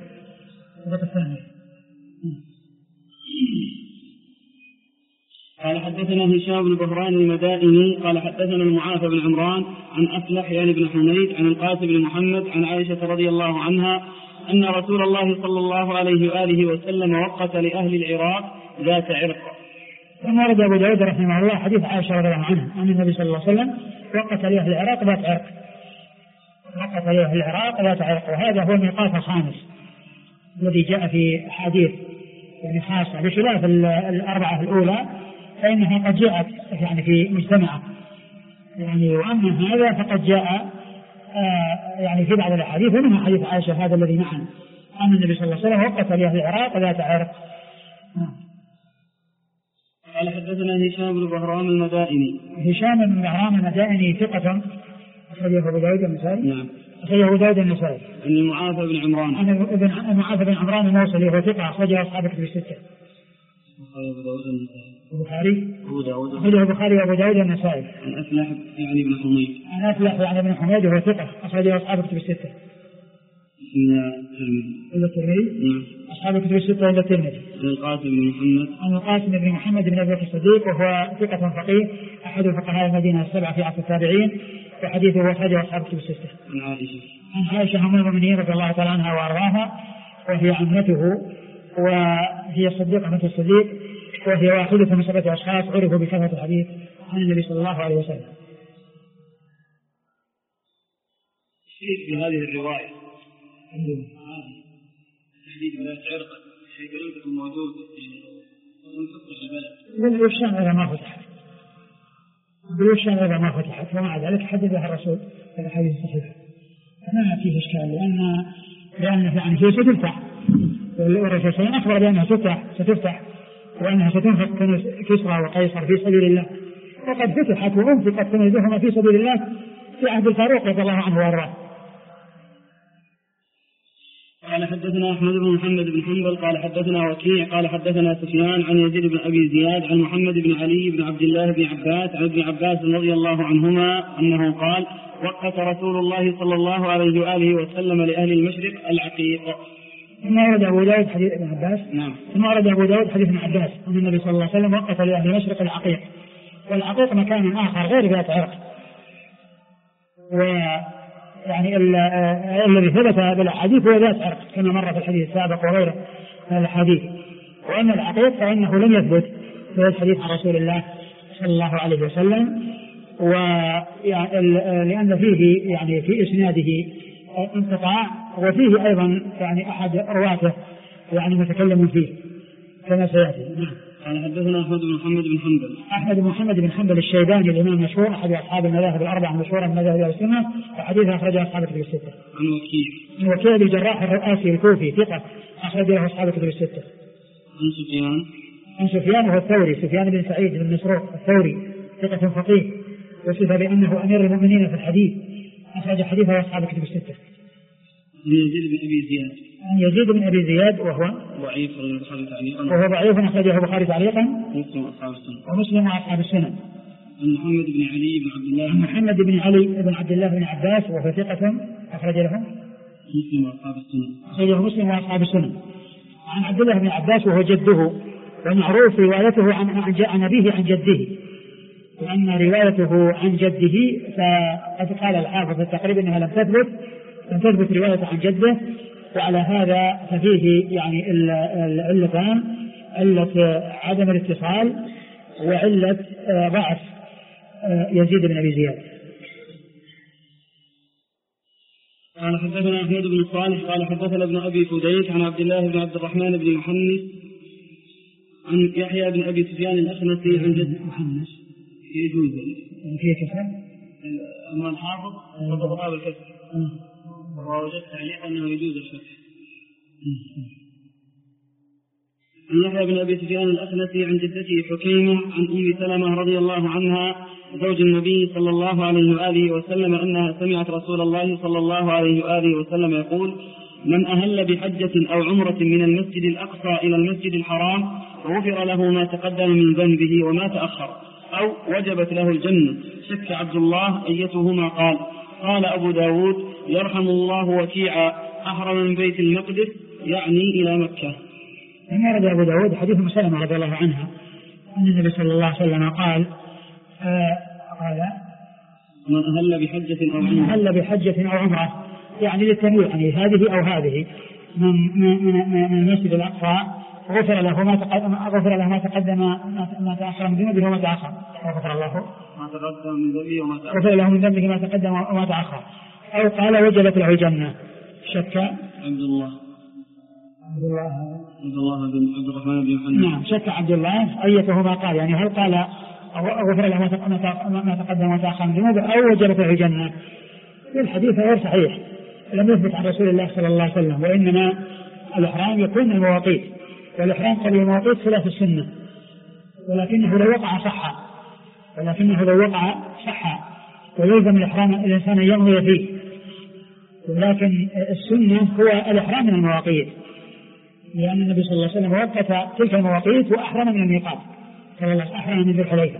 Speaker 1: قال حدثنا هشام بن بهران المدائني قال حدثنا المعافى بن عمران عن أفلح يعني بن حميد عن القاسم بن محمد عن عائشة رضي الله عنها أن رسول الله صلى الله عليه وآله وسلم وقت لأهل العراق ذات عرق.
Speaker 2: ثم ورد أبو داود رحمه الله حديث عائشة رضي الله عنها أن النبي صلى الله عليه وسلم وقت لأهل العراق ذات عرق. وقت لأهل العراق ذات عرق، وهذا هو الميقات الخامس الذي جاء في حديث يعني خاصة بخلاف الأربعة الأولى فإنها قد جاءت يعني في مجتمعة يعني، وأما هذا فقد جاء يعني في بعض الأحاديث ومنها حديث عائشة هذا الذي معنا أن النبي صلى الله عليه وسلم وقت لأهل العراق ذات عرق.
Speaker 1: قال حدثنا هشام بن بهران المدائني.
Speaker 2: هشام بن بهران المدائني ثقة أخرجه أبو داود النسائي.
Speaker 1: نعم.
Speaker 2: أخرجه أبو داود النسائي.
Speaker 1: عن المعافى بن عمران.
Speaker 2: عن المعافى بن عمران الموصلي وهو ثقة أخرجه أصحاب كتب الستة.
Speaker 1: أبو داود
Speaker 2: البخاري.
Speaker 1: أخرجه
Speaker 2: البخاري وأبو داود النسائي.
Speaker 1: عن أفلح يعني بن حميد.
Speaker 2: عن أفلح يعني بن حميد وهو ثقة أخرجه أصحاب كتب الستة. إلا الترمذي. أصحاب كتب الستة إلا الترمذي. عن القاسم بن محمد بن أبي بكر الصديق وهو ثقة فقيه أحد فقهاء المدينة السبعة في عصر التابعين، وحديثه أخرجه أصحاب كتب الستة. عن عائشة أم المؤمنين رضي الله تعالى عنها وأرضاها وهي عمته وهي الصديقة بنت الصديق، وهي واحدة من 7 أشخاص عرفوا بكثرة الحديث عن النبي صلى الله عليه وسلم.
Speaker 1: شيء في هذه الرواية تحديد ولاية عرق شيء لم يكن موجود من فتح البلد.
Speaker 2: بالوشام إذا ما فتحت ومع ذلك حددها الرسول في الحديث الصحيح، ما فيه إشكال لأنه يعني هي ستفتح، والرسول صلى الله عليه وسلم أخبر بأنها ستفتح وأنها ستنفق كسرى وقيصر في سبيل الله، وقد فتحت وأنفقت كنوزهما في سبيل الله في عهد الفاروق رضي الله عنه وارضاه.
Speaker 1: قال حدثنا أحمد بن محمد بن حنبل قال حدثنا وكيع قال حدثنا سفيان عن يزيد بن أبي زياد عن محمد بن علي بن عبد الله بن عباس عن ابن عباس رضي الله عنهما أنه قال وقت رسول الله صلى الله عليه وآله وسلم لأهل المشرق العقيق.
Speaker 2: ثم ورد أبو داود حديث ابن عباس.
Speaker 1: نعم.
Speaker 2: ثم ورد أبو داود حديث ابن عباس أن النبي صلى الله عليه وسلم وقت لأهل المشرق العقيق، والعقيق مكان آخر غير ذات عرق، يعني الذي ثبت بالأحاديث هو ذات عرق كما مر في الحديث السابق وغيره من الأحاديث. وأما العقيق فإنه لم يثبت في الحديث عن رسول الله صلى الله عليه وسلم، لأن فيه يعني في إسناده انقطاع، وفيه أيضا يعني أحد رواته يعني متكلم فيه كما سيأتي.
Speaker 1: قال حدثنا أحمد بن محمد بن حنبل.
Speaker 2: أحمد بن محمد بن حنبل الشيباني الإمام المشهور أحد أصحاب المذاهب الأربعة المشهورة من مذاهب أهل السنة، وحديثه أخرجه أصحاب الكتب الستة.
Speaker 1: عن
Speaker 2: وكيع بن الجراح الرؤاسي الكوفي ثقة أخرجه أصحاب الكتب الستة. عن سفيان وهو الثوري، سفيان بن سعيد بن مسروق الثوري ثقة فقيه، وصف بأنه أمير المؤمنين في الحديث، أخرج حديثه أصحاب الكتب الستة. يزيد بن أبي زياد وهو ضعيف أخرجه البخاري تعليقا ومسلم وأصحاب السنن.
Speaker 1: عن محمد بن علي بن عبد الله.
Speaker 2: عن محمد بن علي بن عبد الله بن عباس وهو ثقة أخرج له مسلم وأصحاب السنن. عن عبد الله بن عباس وهو جده، ومعروف روايته عن أبيه عن جده، وأن روايته عن جده فقد قال الحافظ التقريب أنها لم تثبت روايته عن جده، وعلى هذا ففيه يعني العلتان، علة عدم الاتصال وعلة ضعف يزيد بن أبي زياد.
Speaker 1: قال حدثنا أحمد بن صالح قال حدثنا ابن أبي فديك عن عبد الله بن عبد الرحمن بن محنس عن يحيى بن أبي سفيان الأخنسي عن جد محنس يجوز
Speaker 2: فيه كسر
Speaker 1: أما الحافظ وضبطها بالكسر، ووجدت تعليقا أنه يجوز الفتح. عن يحيى بن أبي سفيان الأخنسي عن جدته حكيمة عن أم سلمة رضي الله عنها زوج النبي صلى الله عليه وآله وسلم أنها سمعت رسول الله صلى الله عليه وآله وسلم يقول: من أهل بحجة أو عمرة من المسجد الأقصى إلى المسجد الحرام غفر له ما تقدم من ذنبه وما تأخر، أو وجبت له الجنة. شك عبد الله أيتهما قال. قال أبو داود: يرحم الله وكيعا أحرم من بيت المقدس يعني إلى مكة.
Speaker 2: لما رد أبو داود حديث أم سلمة رضي الله عنها أن النبي صلى الله عليه وسلم قال
Speaker 1: من أهل بحجة أو عمرة
Speaker 2: يعني للتنويع، يعني هذه أو هذه من المسجد الأقصى غفر له ما تقدم ما تأخر من ذنبه وما تأخر، غفر له من ذنبه ما تقدم وما تأخر. أو قال وجبت له الجنة. شك
Speaker 1: عبد الله بن عبد الرحمن بن محمد.
Speaker 2: نعم، شك عبد الله أيتهما قال، يعني هل قال غفر له ما تقدم وما تأخر من ذنبه أو وجبت له الجنة؟ الحديث غير صحيح، لم يثبت عن رسول الله صلى الله عليه وسلم، وإنما الإحرام يكون من المواقيت، والإحرام قبل المواقيت خلاف السنة، ولكنه لو وقع صح ويلزم الإحرام الإنسان يمضي فيه، ولكن السنة هو الإحرام من المواقيت، لأن النبي صلى الله عليه وسلم وقت تلك المواقيت وأحرم من الميقات، أحرم من ذي الحليفة.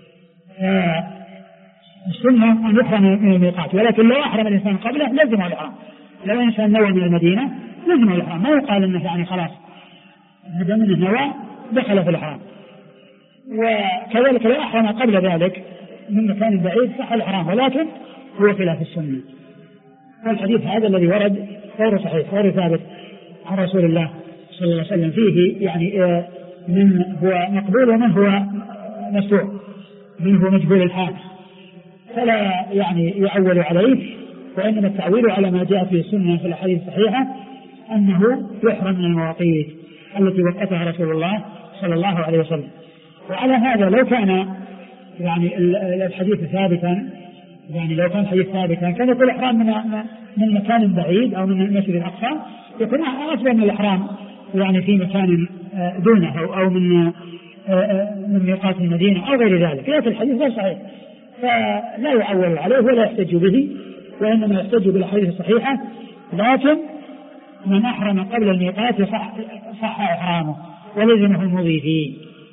Speaker 2: السنة أن يحرم من الميقات، ولكن لو أحرم الإنسان قبله لازم الإحرام. لو إنسان نوى من المدينة لازم الإحرام، ما يقال إنه يعني خلاص هذا من النوى دخل في الإحرام. وكذلك لو أحرم قبل ذلك من مكان بعيد صح الإحرام، ولكن هو خلاف السنة. والحديث هذا الذي ورد غير صحيح، غير ثابت عن رسول الله صلى الله عليه وسلم، فيه يعني من هو مقبول ومن هو مسوء، من هو مجهول الحال، فلا يعني يعول عليه، وإنما التعويل على ما جاء في السنة في الأحاديث الصحيحة أنه يحرم من المواقيت التي وقتها رسول الله صلى الله عليه وسلم. وعلى هذا لو كان يعني الحديث ثابتا، يعني لو كان الحديث ثابتا كان يقول الإحرام من مكان بعيد أو من المسجد الأقصى يكون أفضل من الإحرام يعني في مكان دونه أو من ميقات المدينة أو غير ذلك، لكن الحديث غير صحيح، فلا يعول عليه ولا يحتج به، وإنما يحتج بالحديث الصحيحة. لكن من أحرم قبل الميقات صح إحرامه ولزمه المضي فيه.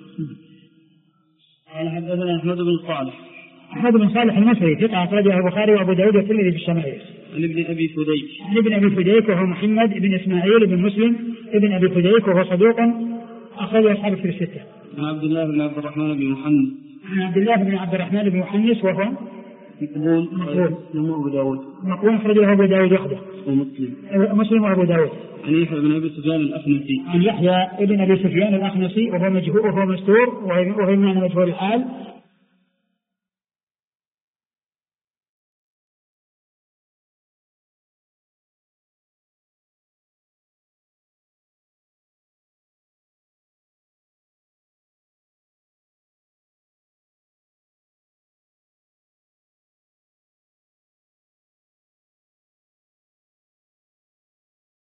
Speaker 1: قال حدثنا أحمد
Speaker 2: بن صالح المصري ثقة أخرجه البخاري وأبو داود والترمذي في الشمائل.
Speaker 1: عن ابن أبي فديك
Speaker 2: وهو محمد بن إسماعيل بن مسلم ابن أبي فديك وهو صدوق أخرجه أصحاب الكتب الستة.
Speaker 1: عن عبد الله بن عبد الرحمن بن محنس
Speaker 2: وهو
Speaker 1: مقبول أبو داود
Speaker 2: مقبول أخرجه أبو داود وحده ومسلم وأبو داود.
Speaker 1: عن يحيى بن أبي سفيان الأخنسي
Speaker 2: عن يحيى بن أبي سفيان الأخنسي وهو مستور وهو من مجهول الحال